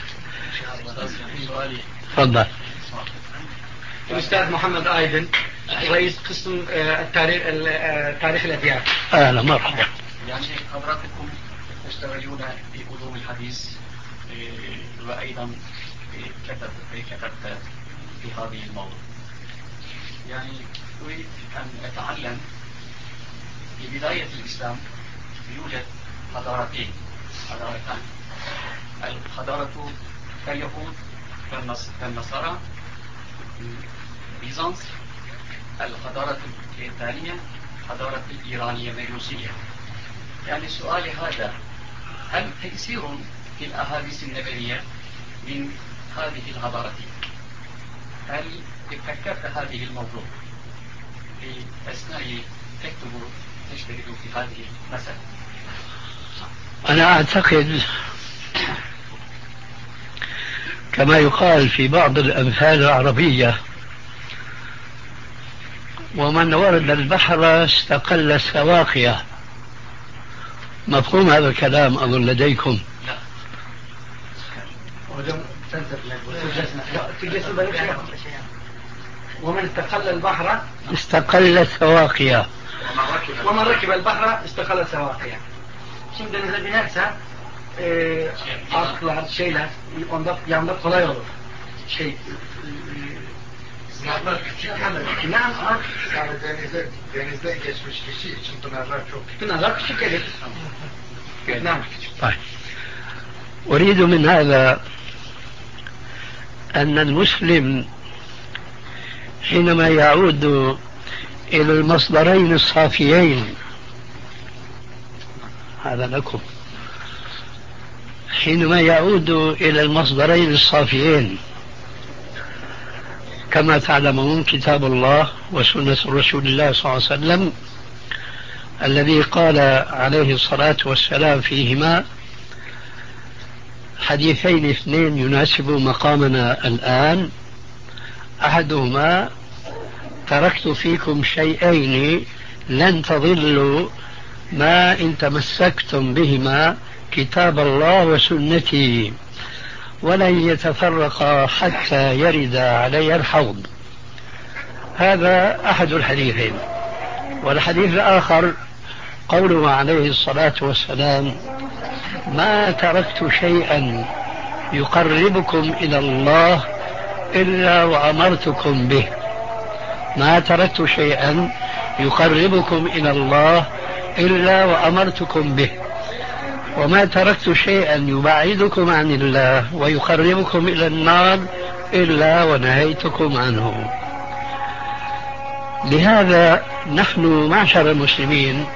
تفضل. الأستاذ محمد آيدن، رئيس قسم التاريخ تاريخ الأديان. أهلا مرحبا. يعني حضراتكم تشتغلون في علوم الحديث وأيضا كتب كتبت في هذه الموضوع. يعني أريد أن أتعلم في بداية الإسلام يوجد حضارتين حضارتان، الحضارة اليهود والنصارى بيزنطة، الحضارة الثانية حضارة الإيرانية المجوسية. يعني سؤالي هذا، هل تأثير في الأحاديث النبوية من هذه الحضارتين؟ هل فكرت هذه الموضوع في أثناء تكتب تشتغل في هذه المسألة؟ أنا أعتقد كما يقال في بعض الأمثال العربية: ومن ورد البحر استقل السواقية. مفهوم هذا الكلام أظن لديكم؟ لا. ومن استقل البحر استقل السواقية، ومن ركب البحر استقل السواقية. Şimdi denize binerse e, atlar, şeyler onda yanında kolay olur. Şey e, Pınarlar küçük gelir. ne yapar? Yani denize, denizden geçmiş kişi için pınarlar çok. Pınarlar küçük gelir. نعم. طيب. أريد من هذا أن المسلم حينما يعود إلى المصدرين الصافيين، هذا لكم، حينما يعود إلى المصدرين الصافيين كما تعلمون كتاب الله وسنة رسول الله صلى الله عليه وسلم الذي قال عليه الصلاة والسلام فيهما حديثين اثنين يناسب مقامنا الآن. أحدهما: تركت فيكم شيئين لن تضلوا ما إن تمسكتم بهما كتاب الله وسنتي ولن يتفرقا حتى يرد علي الحوض. هذا أحد الحديثين. والحديث الآخر قوله عليه الصلاة والسلام: ما تركت شيئا يقربكم إلى الله إلا وأمرتكم به. ما تركت شيئا يقربكم إلى الله إلا وأمرتكم به. وما تركت شيئا يبعدكم عن الله ويقربكم إلى النار إلا ونهيتكم عنه. لهذا نحن معشر المسلمين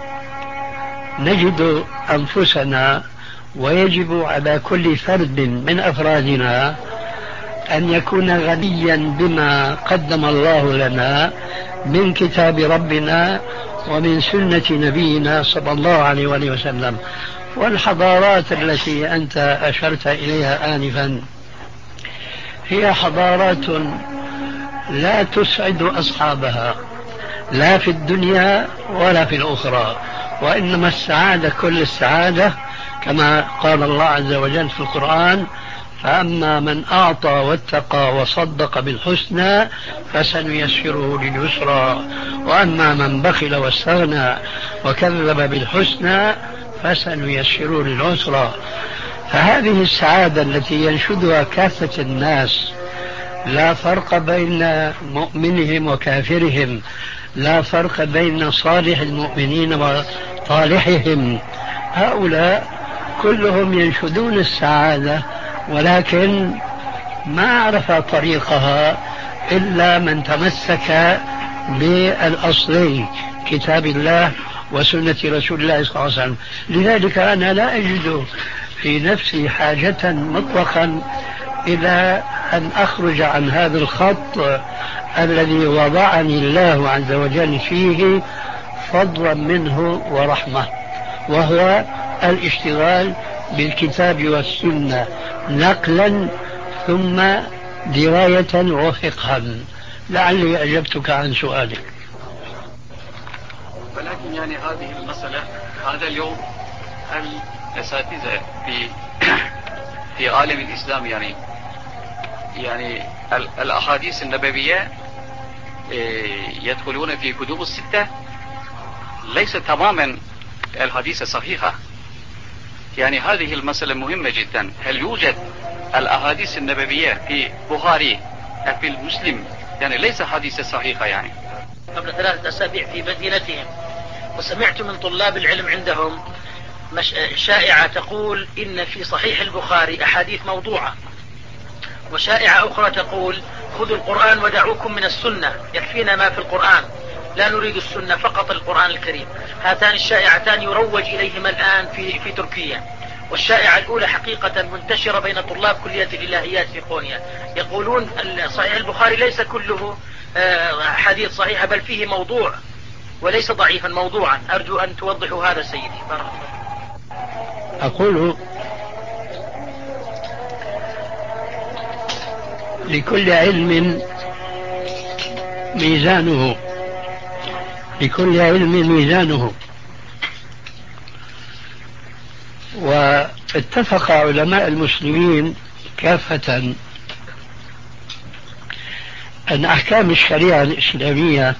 نجد أنفسنا، ويجب على كل فرد من أفرادنا أن يكون غنيا بما قدم الله لنا من كتاب ربنا ومن سنة نبينا صلى الله عليه وآله وسلم. والحضارات التي أنت أشرت إليها آنفا هي حضارات لا تسعد أصحابها لا في الدنيا ولا في الأخرى، وإنما السعادة كل السعادة كما قال الله عز وجل في القرآن: فأما من أعطى واتقى وصدق بالحسنى فسنيسره لليسرى، وأما من بخل واستغنى وكذب بالحسنى فسنيسره للعسرى. فهذه السعادة التي ينشدها كافة الناس، لا فرق بين مؤمنهم وكافرهم، لا فرق بين صالح المؤمنين وطالحهم، هؤلاء كلهم ينشدون السعادة، ولكن ما عرف طريقها إلا من تمسك بالأصلين كتاب الله وسنة رسول الله صلى الله عليه وسلم. لذلك أنا لا أجد في نفسي حاجة مطلقا إلى أن أخرج عن هذا الخط الذي وضعني الله عز وجل فيه فضلا منه ورحمة، وهو الاشتغال بالكتاب والسنة نقلا ثم دراية وفقها. لعلي أجبتك عن سؤالك. ولكن يعني هذه المسألة هذا اليوم الأساتذة في في عالم الإسلام يعني يعني الأحاديث النبوية يدخلون في كتب الستة ليس تماما الحديث صحيحة. يعني هذه المسألة مهمة جدا. هل يوجد الأحاديث النبوية في بخاري في المسلم؟ يعني ليس حديث صحيحة. يعني قبل ثلاثة أسابيع في مدينتهم وسمعت من طلاب العلم عندهم شائعة تقول إن في صحيح البخاري أحاديث موضوعة، وشائعة أخرى تقول خذوا القرآن ودعوكم من السنة، يكفينا ما في القرآن، لا نريد السنة فقط القرآن الكريم. هاتان الشائعتان يروج إليهما الآن في, في تركيا. والشائعة الأولى حقيقة منتشرة بين طلاب كلية الإلهيات في قونيا، يقولون صحيح البخاري ليس كله حديث صحيح بل فيه موضوع وليس ضعيفا، موضوعا. أرجو أن توضحوا هذا سيدي. بارك الله. أقول لكل علم ميزانه، لكل علم ميزانه. واتفق علماء المسلمين كافة أن أحكام الشريعة الإسلامية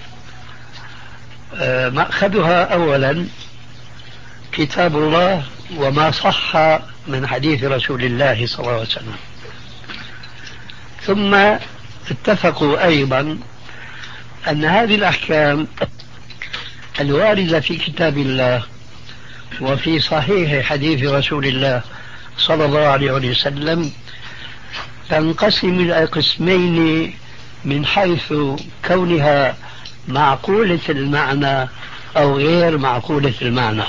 مأخذها أولا كتاب الله وما صح من حديث رسول الله صلى الله عليه وسلم، ثم اتفقوا أيضا أن هذه الأحكام الواردة في كتاب الله وفي صحيح حديث رسول الله صلى الله عليه وسلم تنقسم إلى قسمين من حيث كونها معقولة المعنى أو غير معقولة المعنى.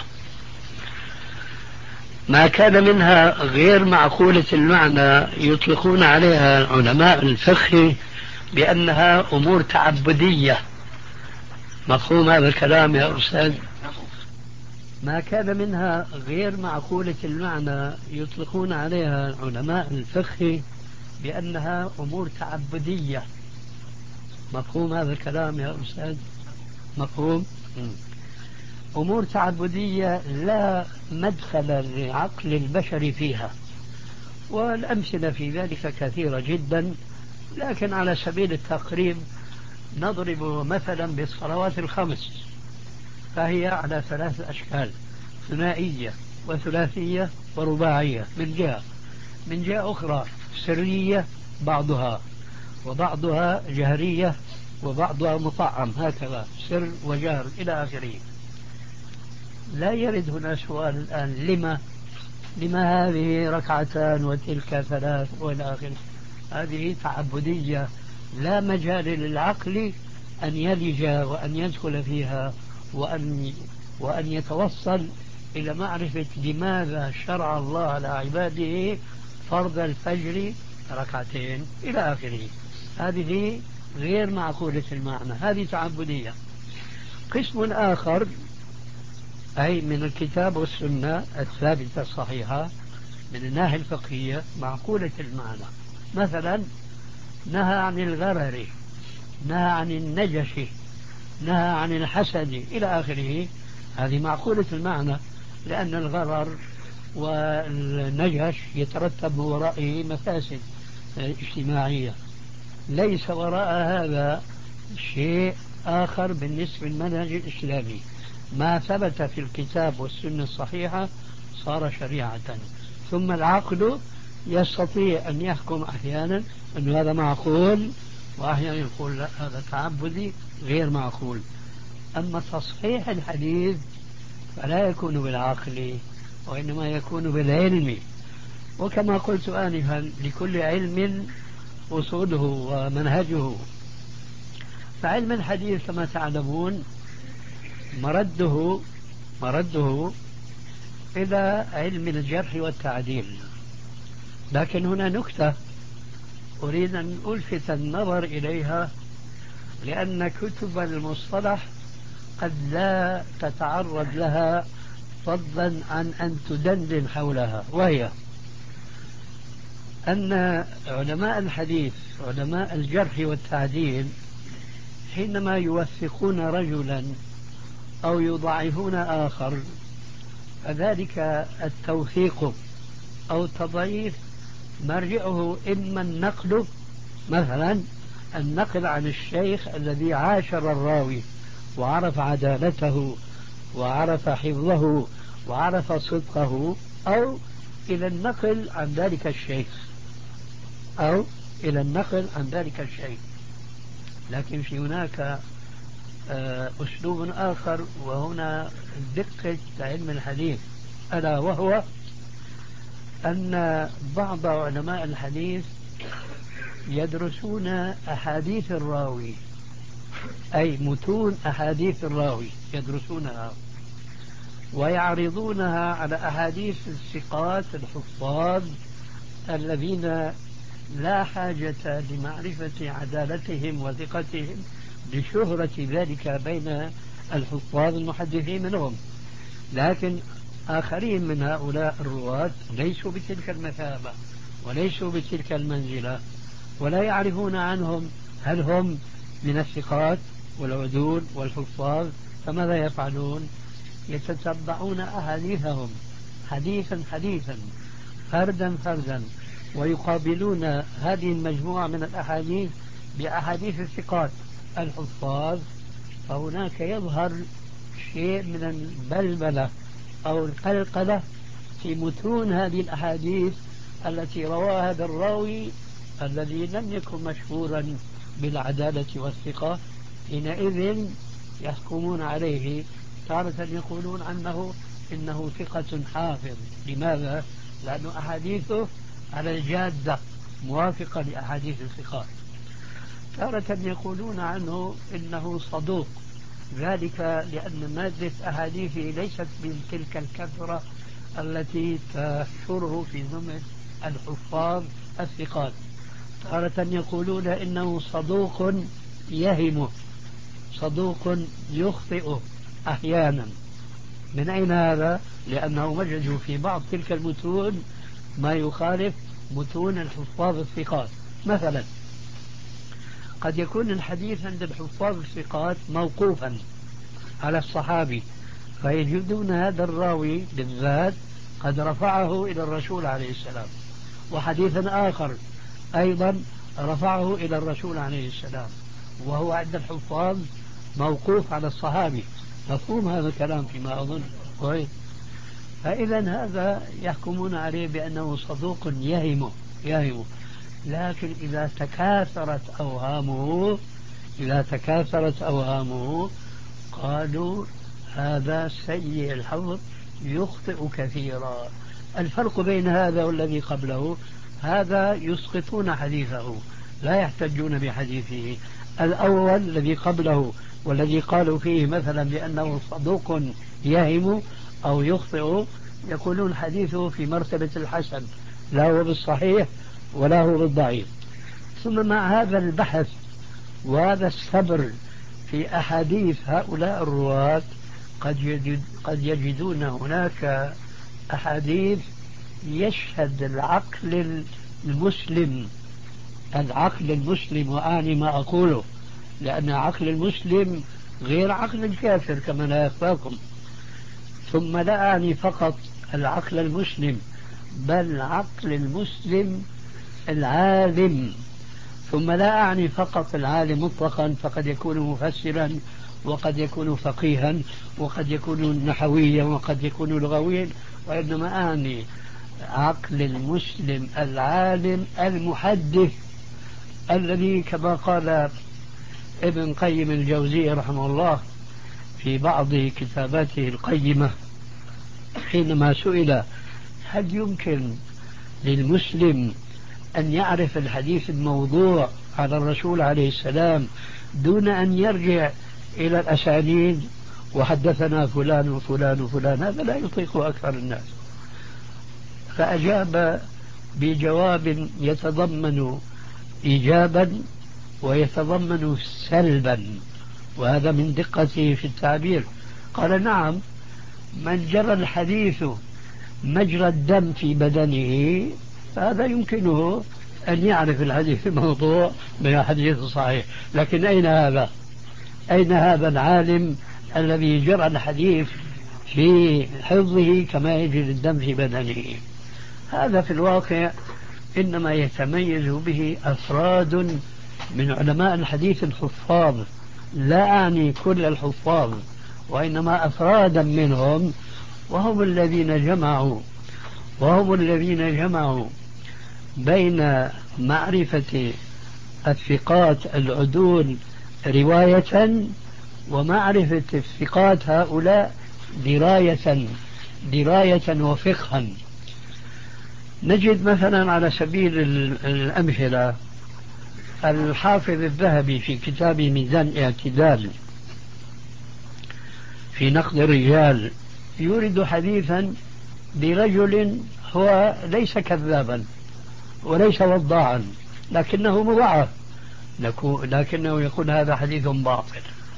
ما كان منها غير معقولة المعنى يطلقون عليها علماء الفقه بأنها أمور تعبدية. مفهوم هذا الكلام يا أستاذ؟ ما كان منها غير معقولة المعنى يطلقون عليها علماء الفقه بأنها أمور تعبدية. مفهوم هذا الكلام يا أستاذ؟ مفهوم؟ أمور تعبدية لا مدخل لعقل البشر فيها، والأمثلة في ذلك كثيرة جدا، لكن على سبيل التقريب نضرب مثلا بالصلوات الخمس، فهي على ثلاث أشكال: ثنائية وثلاثية ورباعية من جهة، من جهة أخرى سرية بعضها، وبعضها جهرية، وبعضها مطعم، هكذا سر وجهر إلى آخره. لا يرد هنا سؤال الآن لما لما هذه ركعتان وتلك ثلاث والى آخره. هذه تعبدية لا مجال للعقل أن يلج وأن يدخل فيها وأن وأن يتوصل إلى معرفة لماذا شرع الله على عباده فرض الفجر ركعتين إلى آخره. هذه غير معقولة المعنى، هذه تعبدية. قسم آخر أي من الكتاب والسنة الثابتة الصحيحة من الناحية الفقهية معقولة المعنى. مثلا نهى عن الغرر، نهى عن النجش، نهى عن الحسد إلى آخره. هذه معقولة المعنى، لأن الغرر والنجش يترتب ورائه مفاسد اجتماعية. ليس وراء هذا شيء آخر بالنسبة للمنهج الإسلامي. ما ثبت في الكتاب والسنة الصحيحة صار شريعة. ثم العقل يستطيع أن يحكم أحيانا أن هذا معقول، وأحيانا يقول لا هذا تعبدي غير معقول. أما تصحيح الحديث فلا يكون بالعقل وإنما يكون بالعلم. وكما قلت آنفا لكل علم أصوله ومنهجه. فعلم الحديث كما تعلمون مرده مرده إلى علم الجرح والتعديل. لكن هنا نكتة أريد أن ألفت النظر إليها، لأن كتب المصطلح قد لا تتعرض لها فضلا عن أن تدندن حولها، وهي أن علماء الحديث علماء الجرح والتعديل حينما يوثقون رجلا أو يضعفون آخر فذلك التوثيق أو التضعيف مرجعه إما النقل، مثلا النقل عن الشيخ الذي عاشر الراوي وعرف عدالته وعرف حفظه وعرف صدقه، أو إلى النقل عن ذلك الشيخ أو إلى النقل عن ذلك الشيء. لكن في هناك أسلوب آخر، وهنا دقة علم الحديث، ألا وهو أن بعض علماء الحديث يدرسون أحاديث الراوي، أي متون أحاديث الراوي يدرسونها ويعرضونها على أحاديث الثقات الحفاظ الذين لا حاجة لمعرفة عدالتهم وثقتهم لشهرة ذلك بين الحفاظ المحدثين منهم. لكن آخرين من هؤلاء الرواة ليسوا بتلك المثابة وليسوا بتلك المنزلة، ولا يعرفون عنهم هل هم من الثقات والعدول والحفاظ. فماذا يفعلون؟ يتتبعون أحاديثهم حديثا حديثا فردا فردا، ويقابلون هذه المجموعة من الأحاديث بأحاديث الثقات الحفاظ. فهناك يظهر شيء من البلبلة أو القلقلة في متون هذه الأحاديث التي رواها هذا الراوي الذي لم يكن مشهورا بالعدالة والثقة. حينئذ يحكمون عليه، تارة يقولون عنه إنه ثقة حافظ. لماذا؟ لأن أحاديثه على الجادة موافقة لأحاديث الثقات. تارة يقولون عنه إنه صدوق، ذلك لأن مادة أحاديثه ليست من تلك الكثرة التي تشره في ضمن الحفاظ الثقات. تارة يقولون إنه صدوق يهم، صدوق يخطئ أحيانا. من أين هذا؟ لأنه وجدوا في بعض تلك المتون ما يخالف متون الحفاظ الثقات. مثلا قد يكون الحديث عند الحفاظ الثقات موقوفا على الصحابي، فيجدون هذا الراوي بالذات قد رفعه إلى الرسول عليه السلام، وحديثا آخر أيضا رفعه إلى الرسول عليه السلام، وهو عند الحفاظ موقوف على الصحابي. مفهوم هذا الكلام فيما أظن كويس. فإذا هذا يحكمون عليه بأنه صدوق يهم يهم لكن إذا تكاثرت أوهامه إذا تكاثرت أوهامه قالوا هذا سيء الحفظ يخطئ كثيرا. الفرق بين هذا والذي قبله هذا يسقطون حديثه لا يحتجون بحديثه. الأول الذي قبله والذي قالوا فيه مثلا بأنه صدوق يهم أو يخطئ يقولون حديثه في مرتبة الحسن لا هو بالصحيح ولا هو بالضعيف. ثم مع هذا البحث وهذا الصبر في أحاديث هؤلاء الرواة قد, يجد قد يجدون هناك أحاديث يشهد العقل المسلم العقل المسلم وأعني ما أقوله لأن عقل المسلم غير عقل الكافر كما لا يخفاكم. ثم لا أعني فقط العقل المسلم بل عقل المسلم العالم. ثم لا أعني فقط العالم مطلقا فقد يكون مفسرا وقد يكون فقيها وقد يكون نحويا وقد يكون لغويا وإنما أعني عقل المسلم العالم المحدث الذي كما قال ابن قيم الجوزية رحمه الله في بعض كتاباته القيمة حينما سئل هل يمكن للمسلم أن يعرف الحديث الموضوع على الرسول عليه السلام دون أن يرجع إلى الأسانيد وحدثنا فلان وفلان وفلان، هذا لا يطيق أكثر الناس. فأجاب بجواب يتضمن إيجابا ويتضمن سلبا، وهذا من دقته في التعبير. قال نعم، من جرى الحديث مجرى الدم في بدنه فهذا يمكنه أن يعرف الحديث الموضوع من الحديث الصحيح، لكن أين هذا؟ أين هذا العالم الذي جرى الحديث في حفظه كما يجري الدم في بدنه؟ هذا في الواقع إنما يتميز به أفراد من علماء الحديث الحفاظ، لا أعني كل الحفاظ وإنما أفرادا منهم، وهم الذين جمعوا وهم الذين جمعوا بين معرفة الثقات العدول رواية ومعرفة الثقات هؤلاء دراية دراية وفقها. نجد مثلا على سبيل الأمثلة الحافظ الذهبي في كتاب ميزان الاعتدال في نقد الرجال يورد حديثا برجل هو ليس كذابا وليس وضاعا لكنه مضاعف، لكنه يقول هذا حديث باطل.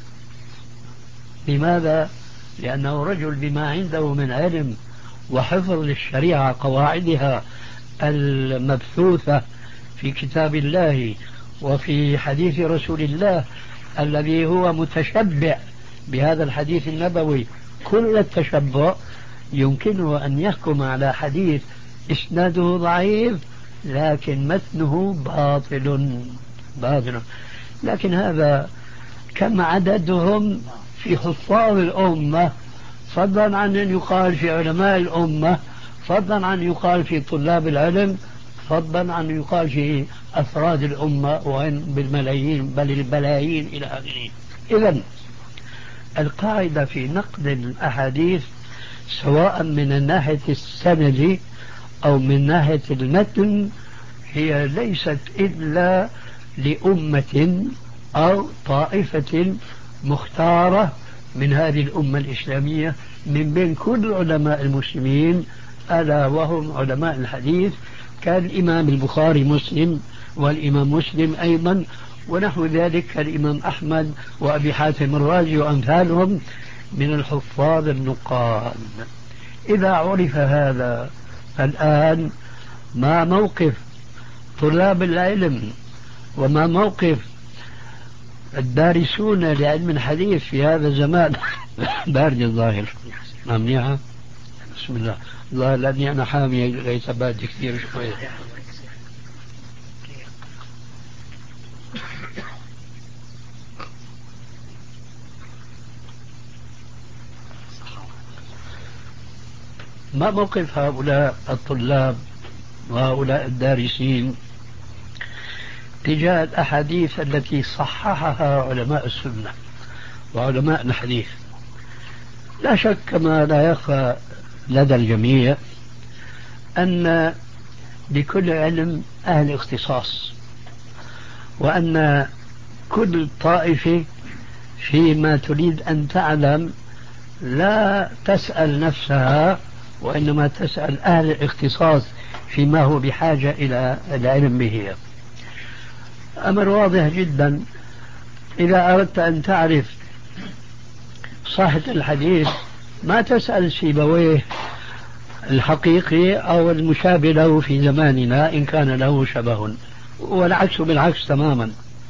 لماذا؟ لأنه رجل بما عنده من علم وحفظ للشريعة قواعدها المبثوثة في كتاب الله وفي حديث رسول الله الذي هو متشبع بهذا الحديث النبوي كل التشبع، يمكنه أن يحكم على حديث إسناده ضعيف لكن متنه باطل باطل. لكن هذا كم عددهم في حفاظ الأمة، فضلا عن أن يقال في علماء الأمة، فضلا عن أن يقال في طلاب العلم، فضلا عن أن يقال في أفراد الأمة وإن بالملايين بل البلايين إلى آخره. إذن القاعدة في نقد الأحاديث سواء من الناحية السند أو من ناحية المتن هي ليست إلا لأمة أو طائفة مختارة من هذه الأمة الإسلامية من بين كل علماء المسلمين، ألا وهم علماء الحديث كالإمام البخاري مسلم والإمام مسلم أيضا ونحو ذلك كالإمام أحمد وأبي حاتم الرازي وأمثالهم من الحفاظ النقاد. إذا عرف هذا الآن ما موقف طلاب العلم وما موقف الدارسون لعلم الحديث في هذا الزمان بارد الظاهر منيحة بسم الله الله لأني أنا حامي ليس بارد كثير شوية. ما موقف هؤلاء الطلاب وهؤلاء الدارسين تجاه الأحاديث التي صححها علماء السنة وعلماء الحديث؟ لا شك كما لا يخفى لدى الجميع أن لكل علم أهل اختصاص، وأن كل طائفة فيما تريد أن تعلم لا تسأل نفسها، وإنما تسأل أهل الاختصاص فيما هو بحاجة إلى العلم به. أمر واضح جدا. إذا أردت أن تعرف صحة الحديث ما تسأل سيبويه الحقيقي أو المشابه له في زماننا إن كان له شبه، والعكس بالعكس تماما.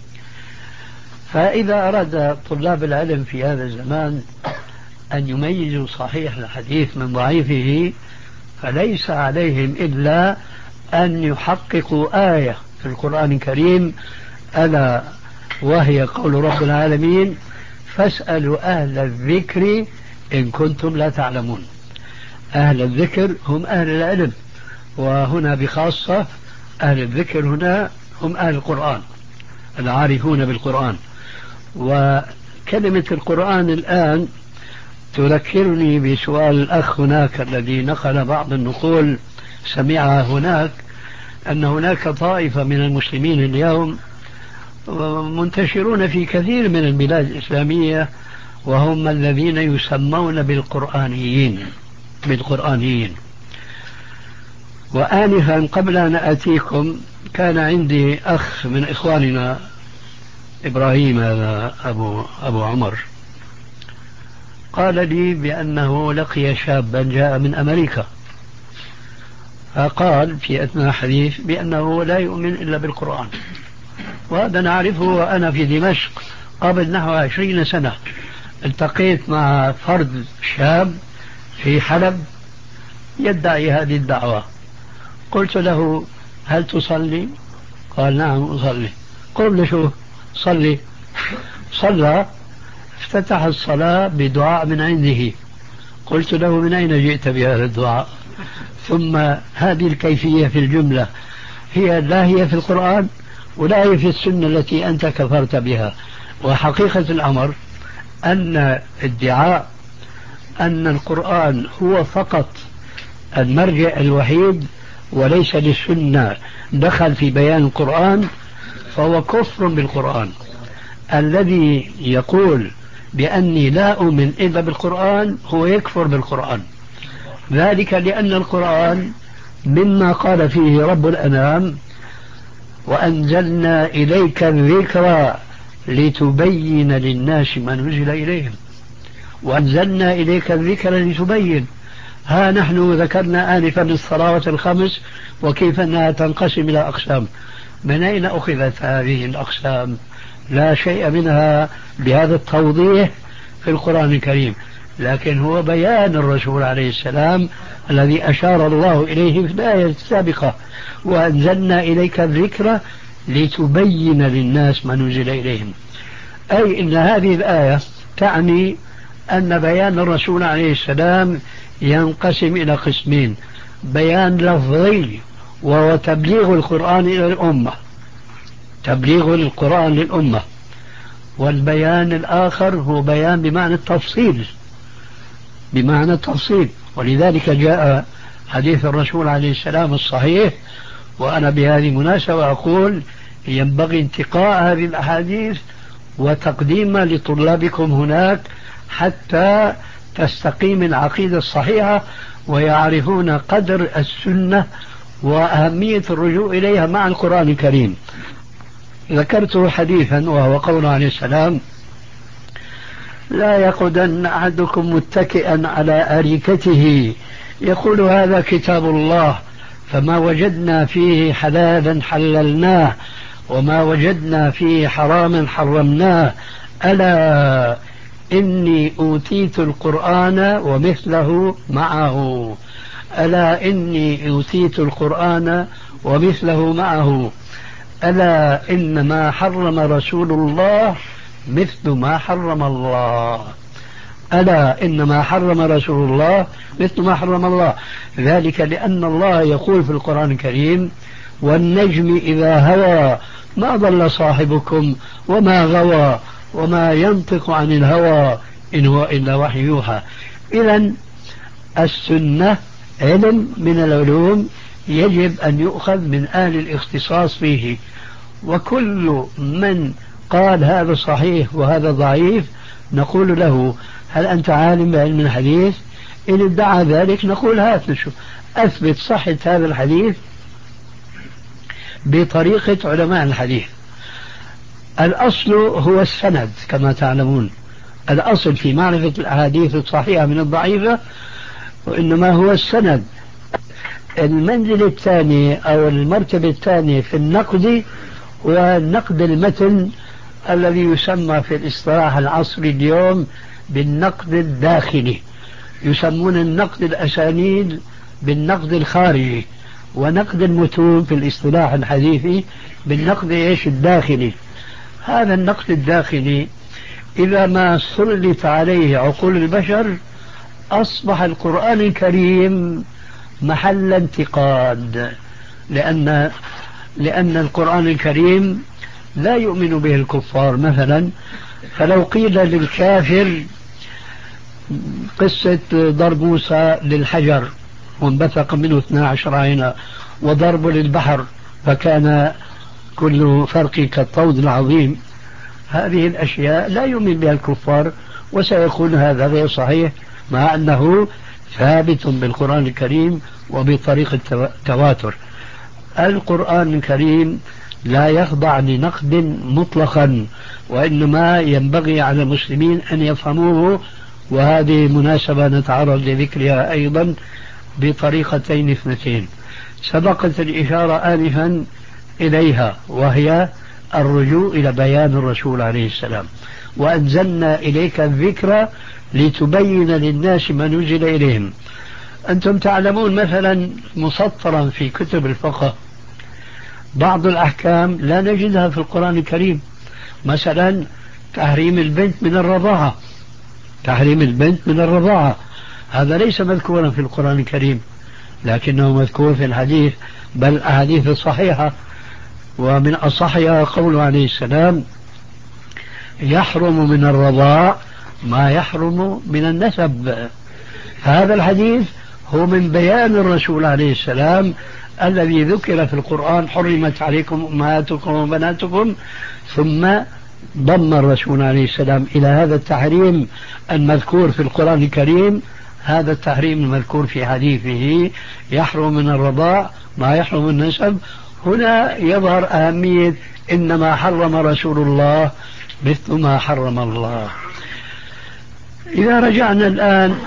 فإذا أراد طلاب العلم في هذا الزمان أن يميزوا صحيح الحديث من ضعيفه فليس عليهم إلا أن يحققوا آية في القرآن الكريم، ألا وهي قول رب العالمين: فاسألوا أهل الذكر إن كنتم لا تعلمون. أهل الذكر هم أهل العلم، وهنا بخاصة أهل الذكر هنا هم أهل القرآن العارفون بالقرآن. وكلمة القرآن الآن تذكرني بسؤال الأخ هناك الذي نقل بعض النقول سمعها هناك، أن هناك طائفة من المسلمين اليوم منتشرون في كثير من البلاد الإسلامية وهم الذين يسمون بالقرآنيين بالقرآنيين وآنفا قبل أن أتيكم كان عندي أخ من إخواننا إبراهيم هذا أبو, أبو عمر قال لي بأنه لقي شابا جاء من أمريكا، فقال في أثناء حديث بأنه لا يؤمن إلا بالقرآن. وهذا نعرفه، وأنا في دمشق قبل نحو عشرين سنة التقيت مع فرد شاب في حلب يدعي هذه الدعوة. قلت له: هل تصلي؟ قال: نعم أصلي. قلت له: شو صلي؟ صلى، افتتح الصلاة بدعاء من عنده. قلت له: من أين جئت بهذا الدعاء؟ ثم هذه الكيفية في الجملة هي لا هي في القرآن ولا هي في السنة التي أنت كفرت بها. وحقيقة الأمر أن ادعاء أن القرآن هو فقط المرجع الوحيد وليس للسنة دخل في بيان القرآن فهو كفر بالقرآن. الذي يقول بأني لا أؤمن إلا بالقرآن هو يكفر بالقرآن، ذلك لأن القرآن مما قال فيه رب الأنام: وأنزلنا إليك الذكر لتبين للناس ما نزل إليهم. وأنزلنا إليك الذكر لتبين. ها نحن ذكرنا آنفا الصلوات الخمس وكيف أنها تنقسم إلى أقسام. من أين أخذت هذه الأقسام؟ لا شيء منها بهذا التوضيح في القرآن الكريم، لكن هو بيان الرسول عليه السلام الذي أشار الله إليه في الآية السابقة: وأنزلنا إليك الذكر لتبين للناس ما نزل إليهم. أي إن هذه الآية تعني أن بيان الرسول عليه السلام ينقسم إلى قسمين: بيان لفظي وهو تبليغ القرآن إلى الأمة، تبليغ القرآن للأمة، والبيان الآخر هو بيان بمعنى التفصيل، بمعنى التفصيل. ولذلك جاء حديث الرسول عليه السلام الصحيح. وأنا بهذه المناسبة أقول ينبغي انتقاء هذه الأحاديث وتقديمها لطلابكم هناك حتى تستقيم العقيدة الصحيحة ويعرفون قدر السنة وأهمية الرجوع إليها مع القرآن الكريم. ذكرت حديثا وهو قول عليه السلام: لا يقعدن أحدكم متكئا على أريكته يقول هذا كتاب الله فما وجدنا فيه حلالا حللناه وما وجدنا فيه حراما حرمناه ألا إني أوتيت القرآن ومثله معه ألا إني أوتيت القرآن ومثله معه ألا إنما حرم رسول الله مثل ما حرم الله ألا إنما حرم رسول الله مثل ما حرم الله. ذلك لأن الله يقول في القرآن الكريم: والنجم إذا هوى ما ضل صاحبكم وما غوى وما ينطق عن الهوى إن هو إلا وحي يوحى. إذن السنة علم من العلوم يجب أن يؤخذ من أهل الاختصاص فيه، وكل من قال هذا صحيح وهذا ضعيف نقول له هل أنت عالم بعلم الحديث؟ إن ادعى ذلك نقول هات نشوف أثبت صحة هذا الحديث بطريقة علماء الحديث. الأصل هو السند كما تعلمون، الأصل في معرفة الأحاديث الصحيحة من الضعيفة وإنما هو السند. المنزل الثاني أو المرتبة الثانية في النقد ونقد المتن الذي يسمى في الاصطلاح العصري اليوم بالنقد الداخلي. يسمون النقد الأسانيد بالنقد الخارجي، ونقد المتون في الاصطلاح الحديثي بالنقد إيش الداخلي. هذا النقد الداخلي إذا ما سلط عليه عقول البشر أصبح القرآن الكريم محل انتقاد، لأن لأن القرآن الكريم لا يؤمن به الكفار مثلا. فلو قيل للكافر قصة ضرب موسى للحجر وانبثق منه اثنا عشر عينا، وضرب للبحر فكان كل فرق كالطود العظيم، هذه الأشياء لا يؤمن بها الكفار، وسيكون هذا غير صحيح مع أنه ثابت بالقرآن الكريم وبطريقة التواتر. القرآن الكريم لا يخضع لنقد مطلقا، وإنما ينبغي على المسلمين أن يفهموه، وهذه مناسبة نتعرض لذكرها أيضا بطريقتين اثنتين سبقت الإشارة آنفا إليها، وهي الرجوع إلى بيان الرسول عليه السلام. وأنزلنا إليك الذكر لتبين للناس ما نزل إليهم. أنتم تعلمون مثلا مسطرا في كتب الفقه بعض الأحكام لا نجدها في القرآن الكريم، مثلا تحريم البنت من الرضاعة، تحريم البنت من الرضاعة هذا ليس مذكورا في القرآن الكريم، لكنه مذكور في الحديث، بل الأحاديث الصحيحة. ومن أصحها قوله عليه السلام يحرم من الرضاع ما يحرم من النسب. هذا الحديث هو من بيان الرسول عليه السلام الذي ذكر في القرآن حرمت عليكم أمهاتكم وبناتكم، ثم ضم الرسول عليه السلام إلى هذا التحريم المذكور في القرآن الكريم هذا التحريم المذكور في حديثه يحرم من الرضاع ما يحرم من النسب. هنا يظهر أهمية إنما حرم رسول الله مثل ما حرم الله. إذا رجعنا الآن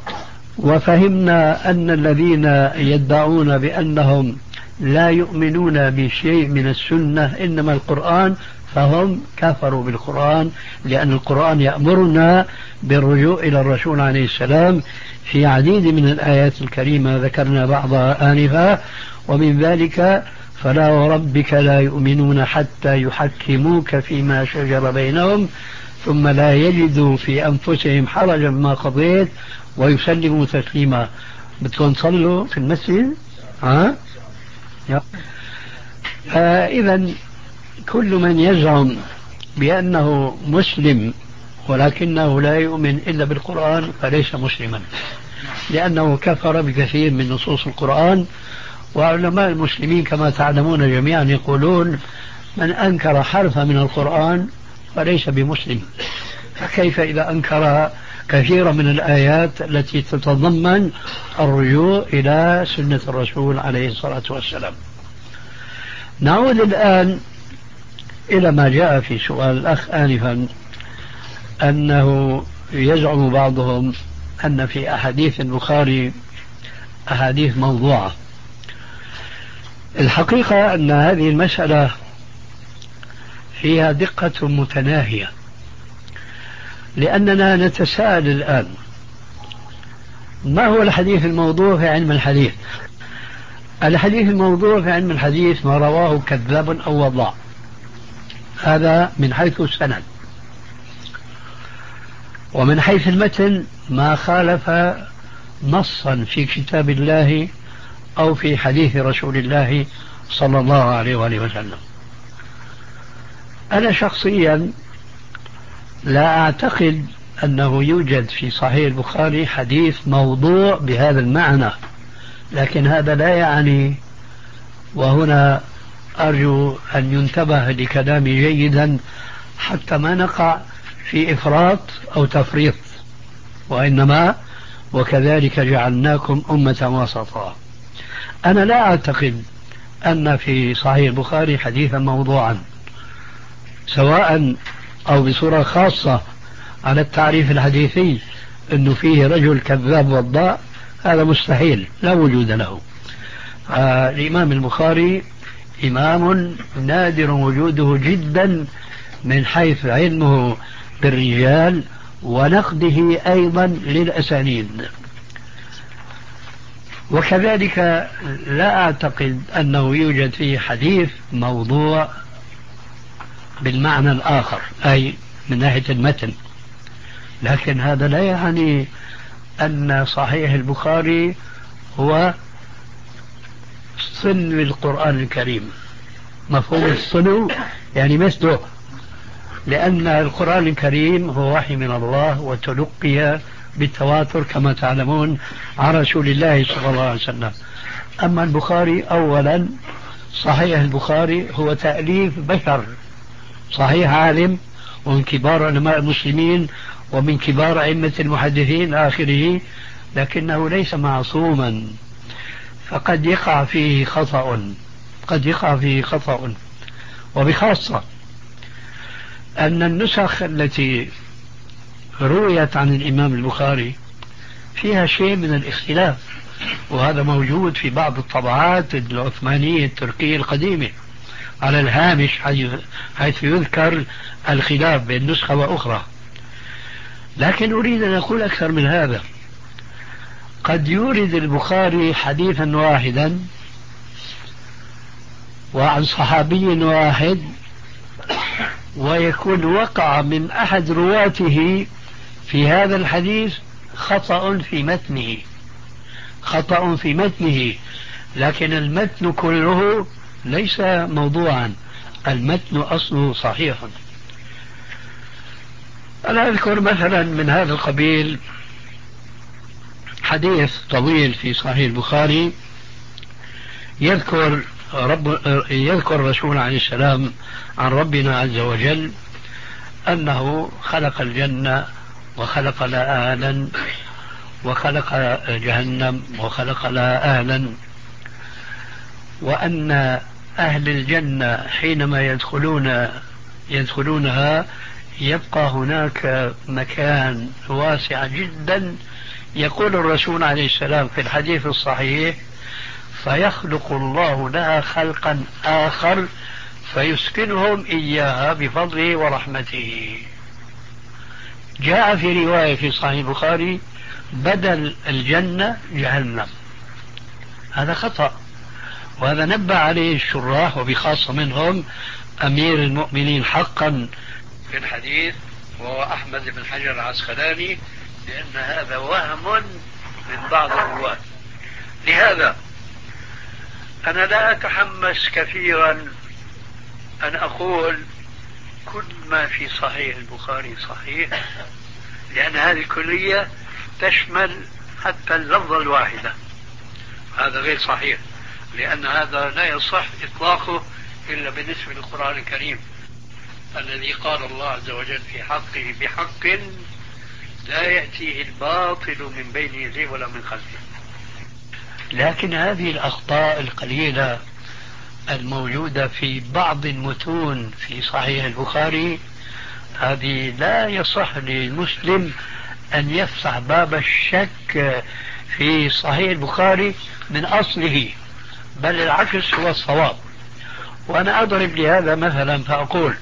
وفهمنا أن الذين يدعون بأنهم لا يؤمنون بشيء من السنة إنما القرآن، فهم كفروا بالقرآن، لأن القرآن يأمرنا بالرجوع إلى الرسول عليه السلام في عديد من الآيات الكريمة ذكرنا بعضها آنفا، ومن ذلك فلا وربك لا يؤمنون حتى يحكموك فيما شجر بينهم ثم لا يجدوا في أنفسهم حرجا ما قضيت ويسلموا تسليما. بدكم تصلوا في المسجد؟ ها؟ إذا كل من يزعم بأنه مسلم ولكنه لا يؤمن إلا بالقرآن فليس مسلما، لأنه كفر بكثير من نصوص القرآن. وعلماء المسلمين كما تعلمون جميعا يقولون من أنكر حرفا من القرآن فليس بمسلم، فكيف إذا أنكر كثيرا من الآيات التي تتضمن الرجوع إلى سنة الرسول عليه الصلاة والسلام. نعود الآن إلى ما جاء في سؤال الأخ آنفا أنه يزعم بعضهم أن في أحاديث البخاري أحاديث موضوعة. الحقيقة أن هذه المسألة فيها دقة متناهية، لأننا نتساءل الآن ما هو الحديث الموضوع في علم الحديث؟ الحديث الموضوع في علم الحديث ما رواه كذاب أو وضاع، هذا من حيث السند. ومن حيث المتن ما خالف نصا في كتاب الله أو في حديث رسول الله صلى الله عليه وآله وسلم. أنا شخصيا لا أعتقد أنه يوجد في صحيح البخاري حديث موضوع بهذا المعنى، لكن هذا لا يعني، وهنا أرجو أن ينتبه لكلامي جيدا حتى ما نقع في إفراط أو تفريط، وإنما وكذلك جعلناكم أمة وسطا. أنا لا أعتقد أن في صحيح البخاري حديثا موضوعا، سواء أو بصورة خاصة على التعريف الحديثي أنه فيه رجل كذاب وضاء، هذا مستحيل، لا وجود له. آه الإمام البخاري إمام نادر وجوده جدا من حيث علمه بالرجال ونقده أيضا للأسانيد، وكذلك لا أعتقد أنه يوجد فيه حديث موضوع بالمعنى الآخر، أي من ناحية المتن. لكن هذا لا يعني أن صحيح البخاري هو صنو القرآن الكريم. مفهوم الصنو يعني مثله، لأن القرآن الكريم هو وحي من الله وتلقي بالتواتر كما تعلمون عن رسول الله صلى الله عليه وسلم. أما البخاري أولا، صحيح البخاري هو تأليف بشر، صحيح عالم ومن كبار علماء المسلمين ومن كبار أئمة المحدثين آخره، لكنه ليس معصوما، فقد يقع فيه خطأ، قد يقع فيه خطأ. وبخاصة أن النسخ التي رويت عن الإمام البخاري فيها شيء من الاختلاف، وهذا موجود في بعض الطبعات العثمانية التركية القديمة على الهامش، حيث يذكر الخلاف بين نسخة وأخرى. لكن أريد أن أقول أكثر من هذا. قد يورد البخاري حديثا واحدا وعن صحابي واحد، ويكون وقع من أحد رواته في هذا الحديث خطأ في متنه، خطأ في متنه، لكن المتن كله ليس موضوعا، المتن أصله صحيح. أنا أذكر مثلا من هذا القبيل حديث طويل في صحيح البخاري يذكر رب يذكر الرسول عليه السلام عن ربنا عز وجل أنه خلق الجنة وخلق لها أهلا، وخلق جهنم وخلق لها أهلا، وأن أهل الجنة حينما يدخلون يدخلونها يبقى هناك مكان واسع جدا، يقول الرسول عليه السلام في الحديث الصحيح: فيخلق الله لها خلقا آخر فيسكنهم إياها بفضله ورحمته. جاء في رواية في صحيح البخاري بدل الجنة جهنم، هذا خطأ، وهذا نبه عليه الشراح وبخاصة منهم أمير المؤمنين حقا في الحديث وهو أحمد بن حجر العسقلاني، لأن هذا وهم من بعض الرواة. لهذا أنا لا أتحمس كثيرا أن أقول كل ما في صحيح البخاري صحيح، لأن هذه الكلية تشمل حتى اللفظة الواحدة، هذا غير صحيح، لأن هذا لا يصح إطلاقه إلا بالنسبة للقرآن الكريم الذي قال الله عز وجل في حقه: بحق لا يأتيه الباطل من بين يديه ولا من خلفه. لكن هذه الأخطاء القليلة الموجودة في بعض المتون في صحيح البخاري، هذه لا يصح للمسلم أن يفتح باب الشك في صحيح البخاري من أصله، بل العكس هو الصواب. وأنا أضرب لهذا مثلا فأقول: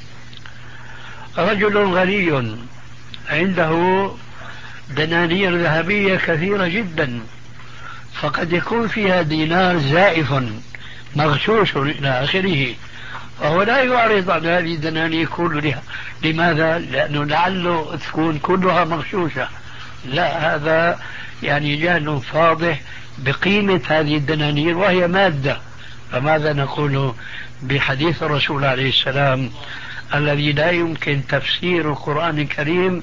رجل غني عنده دنانير ذهبية كثيرة جدا، فقد يكون فيها دينار زائف مغشوش إلى آخره، فهو لا يعرض عن هذه الدنانير كلها. لماذا؟ لأنه لعله تكون كلها مغشوشة. لا، هذا يعني جهل فاضح بقيمة هذه الدنانير وهي مادة. فماذا نقول بحديث الرسول عليه السلام الذي لا يمكن تفسير القرآن الكريم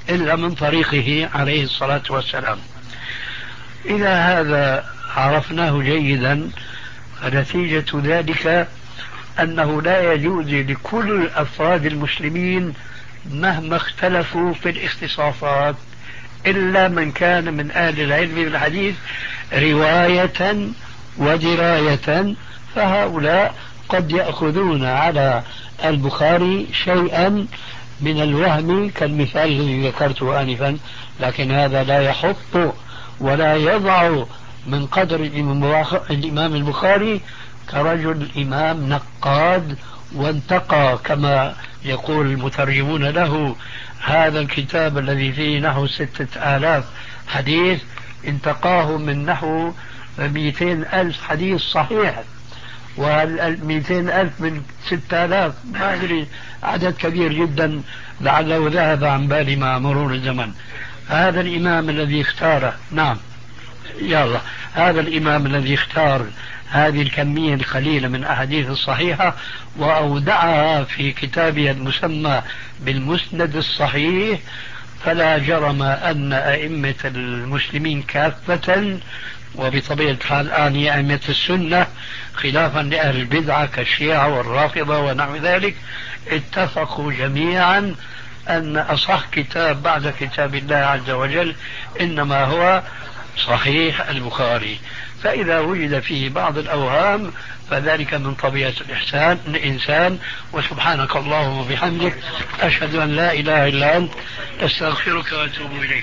إلا من طريقه عليه الصلاة والسلام. إذا هذا عرفناه جيدا، فنتيجة ذلك أنه لا يجوز لكل أفراد المسلمين مهما اختلفوا في الاختصاصات إلا من كان من أهل العلم بالحديث رواية ودراية، فهؤلاء قد يأخذون على البخاري شيئا من الوهم كالمثال الذي ذكرته آنفا، لكن هذا لا يحط ولا يضع من قدر الإمام البخاري كرجل إمام نقاد وانتقى كما يقول المترجمون له هذا الكتاب الذي فيه نحو ستة آلاف حديث، انتقاه من نحو مئتين ألف حديث صحيح، والمئتين ألف من ستة آلاف ما أدري، عدد كبير جدا لعله ذهب عن بالي مع مرور الزمن. هذا الإمام الذي اختاره، نعم يلا، هذا الإمام الذي اختار هذه الكمية القليلة من أحاديث الصحيحة وأودعها في كتابه المسمى بالمسند الصحيح، فلا جرم أن أئمة المسلمين كافة، وبطبيعة الحال الآن أئمة السنة خلافا لأهل البدعة كالشيعة والرافضة ونحو ذلك، اتفقوا جميعا أن أصح كتاب بعد كتاب الله عز وجل إنما هو صحيح البخاري. فإذا وجد فيه بعض الأوهام فذلك من طبيعة الإحسان الإنسان. وسبحانك اللهم وبحمدك، أشهد أن لا إله إلا أنت، أستغفرك وأتوب إليك.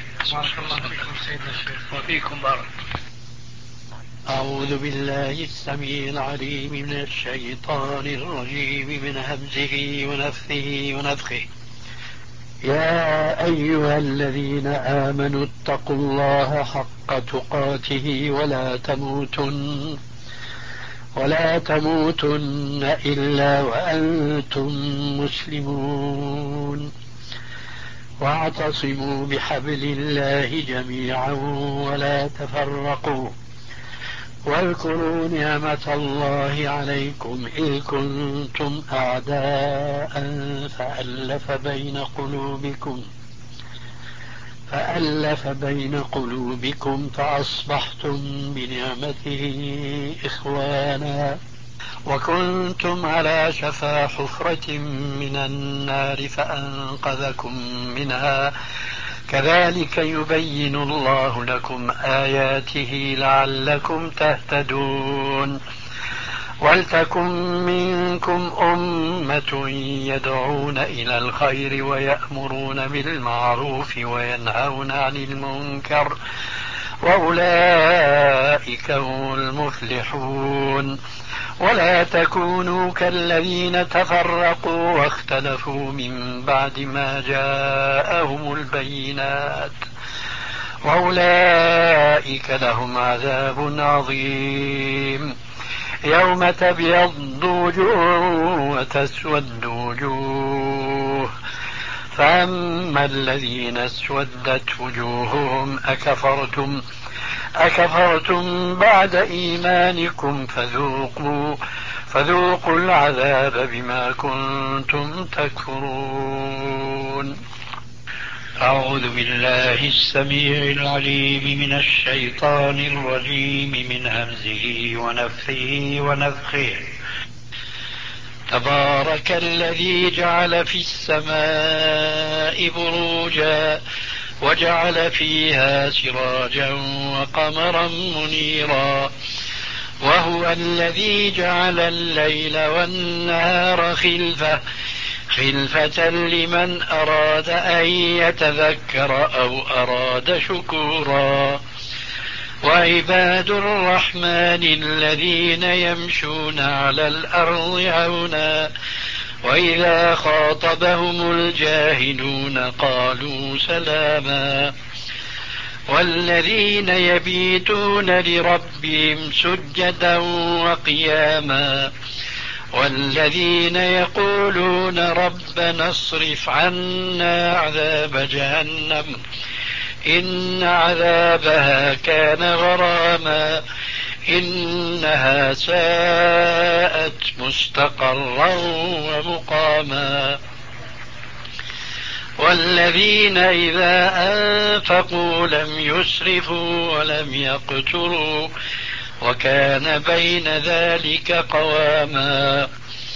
وفيكم بارك. أعوذ بالله السميع العليم من الشيطان الرجيم من همزه ونفثه ونفخه. يا أيها الذين آمنوا اتقوا الله حق تقاته ولا تموتن ولا تموتن إلا وأنتم مسلمون، واعتصموا بحبل الله جميعا ولا تفرقوا، واذكروا نعمة الله عليكم إذ كنتم أعداء فألف بين قلوبكم فألف بين قلوبكم فأصبحتم بنعمته إخوانا، وكنتم على شفا حفرة من النار فأنقذكم منها، كذلك يبين الله لكم آياته لعلكم تهتدون. ولتكن منكم أمة يدعون إلى الخير ويأمرون بالمعروف وينهون عن المنكر، وأولئك هم المفلحون. ولا تكونوا كالذين تفرقوا واختلفوا من بعد ما جاءهم البينات، وأولئك لهم عذاب عظيم. يوم تبيض وجوه وتسود وجوه، فأما الذين اسودت وجوههم أكفرتم أكفرتم بعد إيمانكم فذوقوا فذوقوا العذاب بما كنتم تكفرون. أعوذ بالله السميع العليم من الشيطان الرجيم من همزه ونفثه ونفخه. تبارك الذي جعل في السماء بروجا وجعل فيها سراجا وقمرا منيرا، وهو الذي جعل الليل والنهار خلفة خلفة لمن أراد أن يتذكر أو أراد شكورا. وعباد الرحمن الذين يمشون على الأرض هونا وإذا خاطبهم الجاهلون قالوا سلاما. والذين يبيتون لربهم سجدا وقياما، والذين يقولون ربنا اصرف عنا عذاب جهنم إن عذابها كان غراما إنها ساءت مستقرا ومقاما. والذين إذا أنفقوا لم يسرفوا ولم يقتروا وكان بين ذلك قواما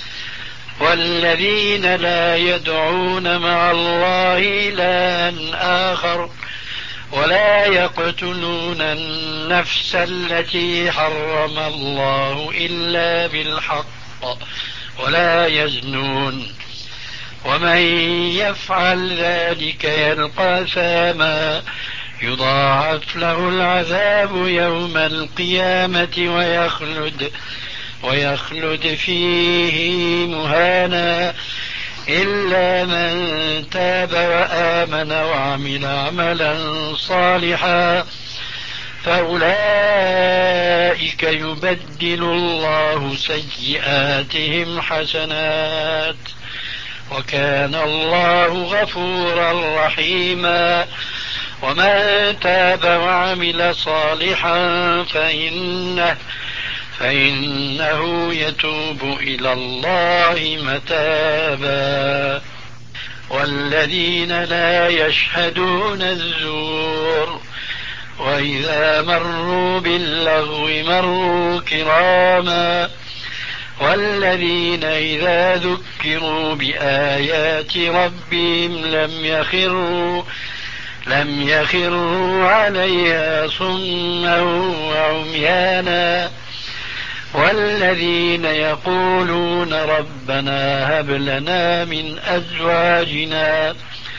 والذين لا يدعون مع الله إلها آخر ولا يقتلون النفس التي حرم الله إلا بالحق ولا يزنون ومن يفعل ذلك يلقى أثاما يضاعف له العذاب يوم القيامة ويخلد ويخلد فيه مهانا إلا من تاب وآمن وعمل عملا صالحا فأولئك يبدل الله سيئاتهم حسنات وكان الله غفورا رحيما ومن تاب وعمل صالحا فإنه فإنه يتوب إلى الله متابا والذين لا يشهدون الزور وإذا مروا باللغو مروا كراما والذين إذا ذكروا بآيات ربهم لم يخروا لم يخروا عليها صما وعميانا والذين يقولون ربنا هب لنا من أزواجنا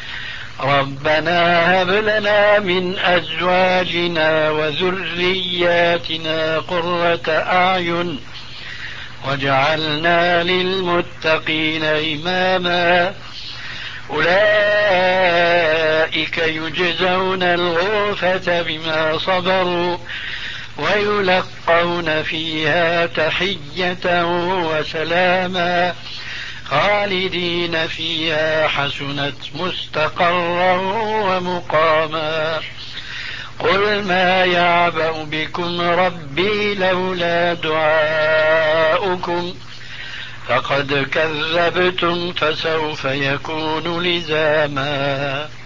ربنا هب لنا من أزواجنا وذرياتنا قرة أعين وجعلنا للمتقين إماما أولئك يجزون الغرفة بما صبروا ويلقون فيها تحية وسلاما خالدين فيها حسنت مستقرا ومقاما قل ما يعبأ بكم ربي لولا دعاؤكم فقد كذبتم فسوف يكون لزاما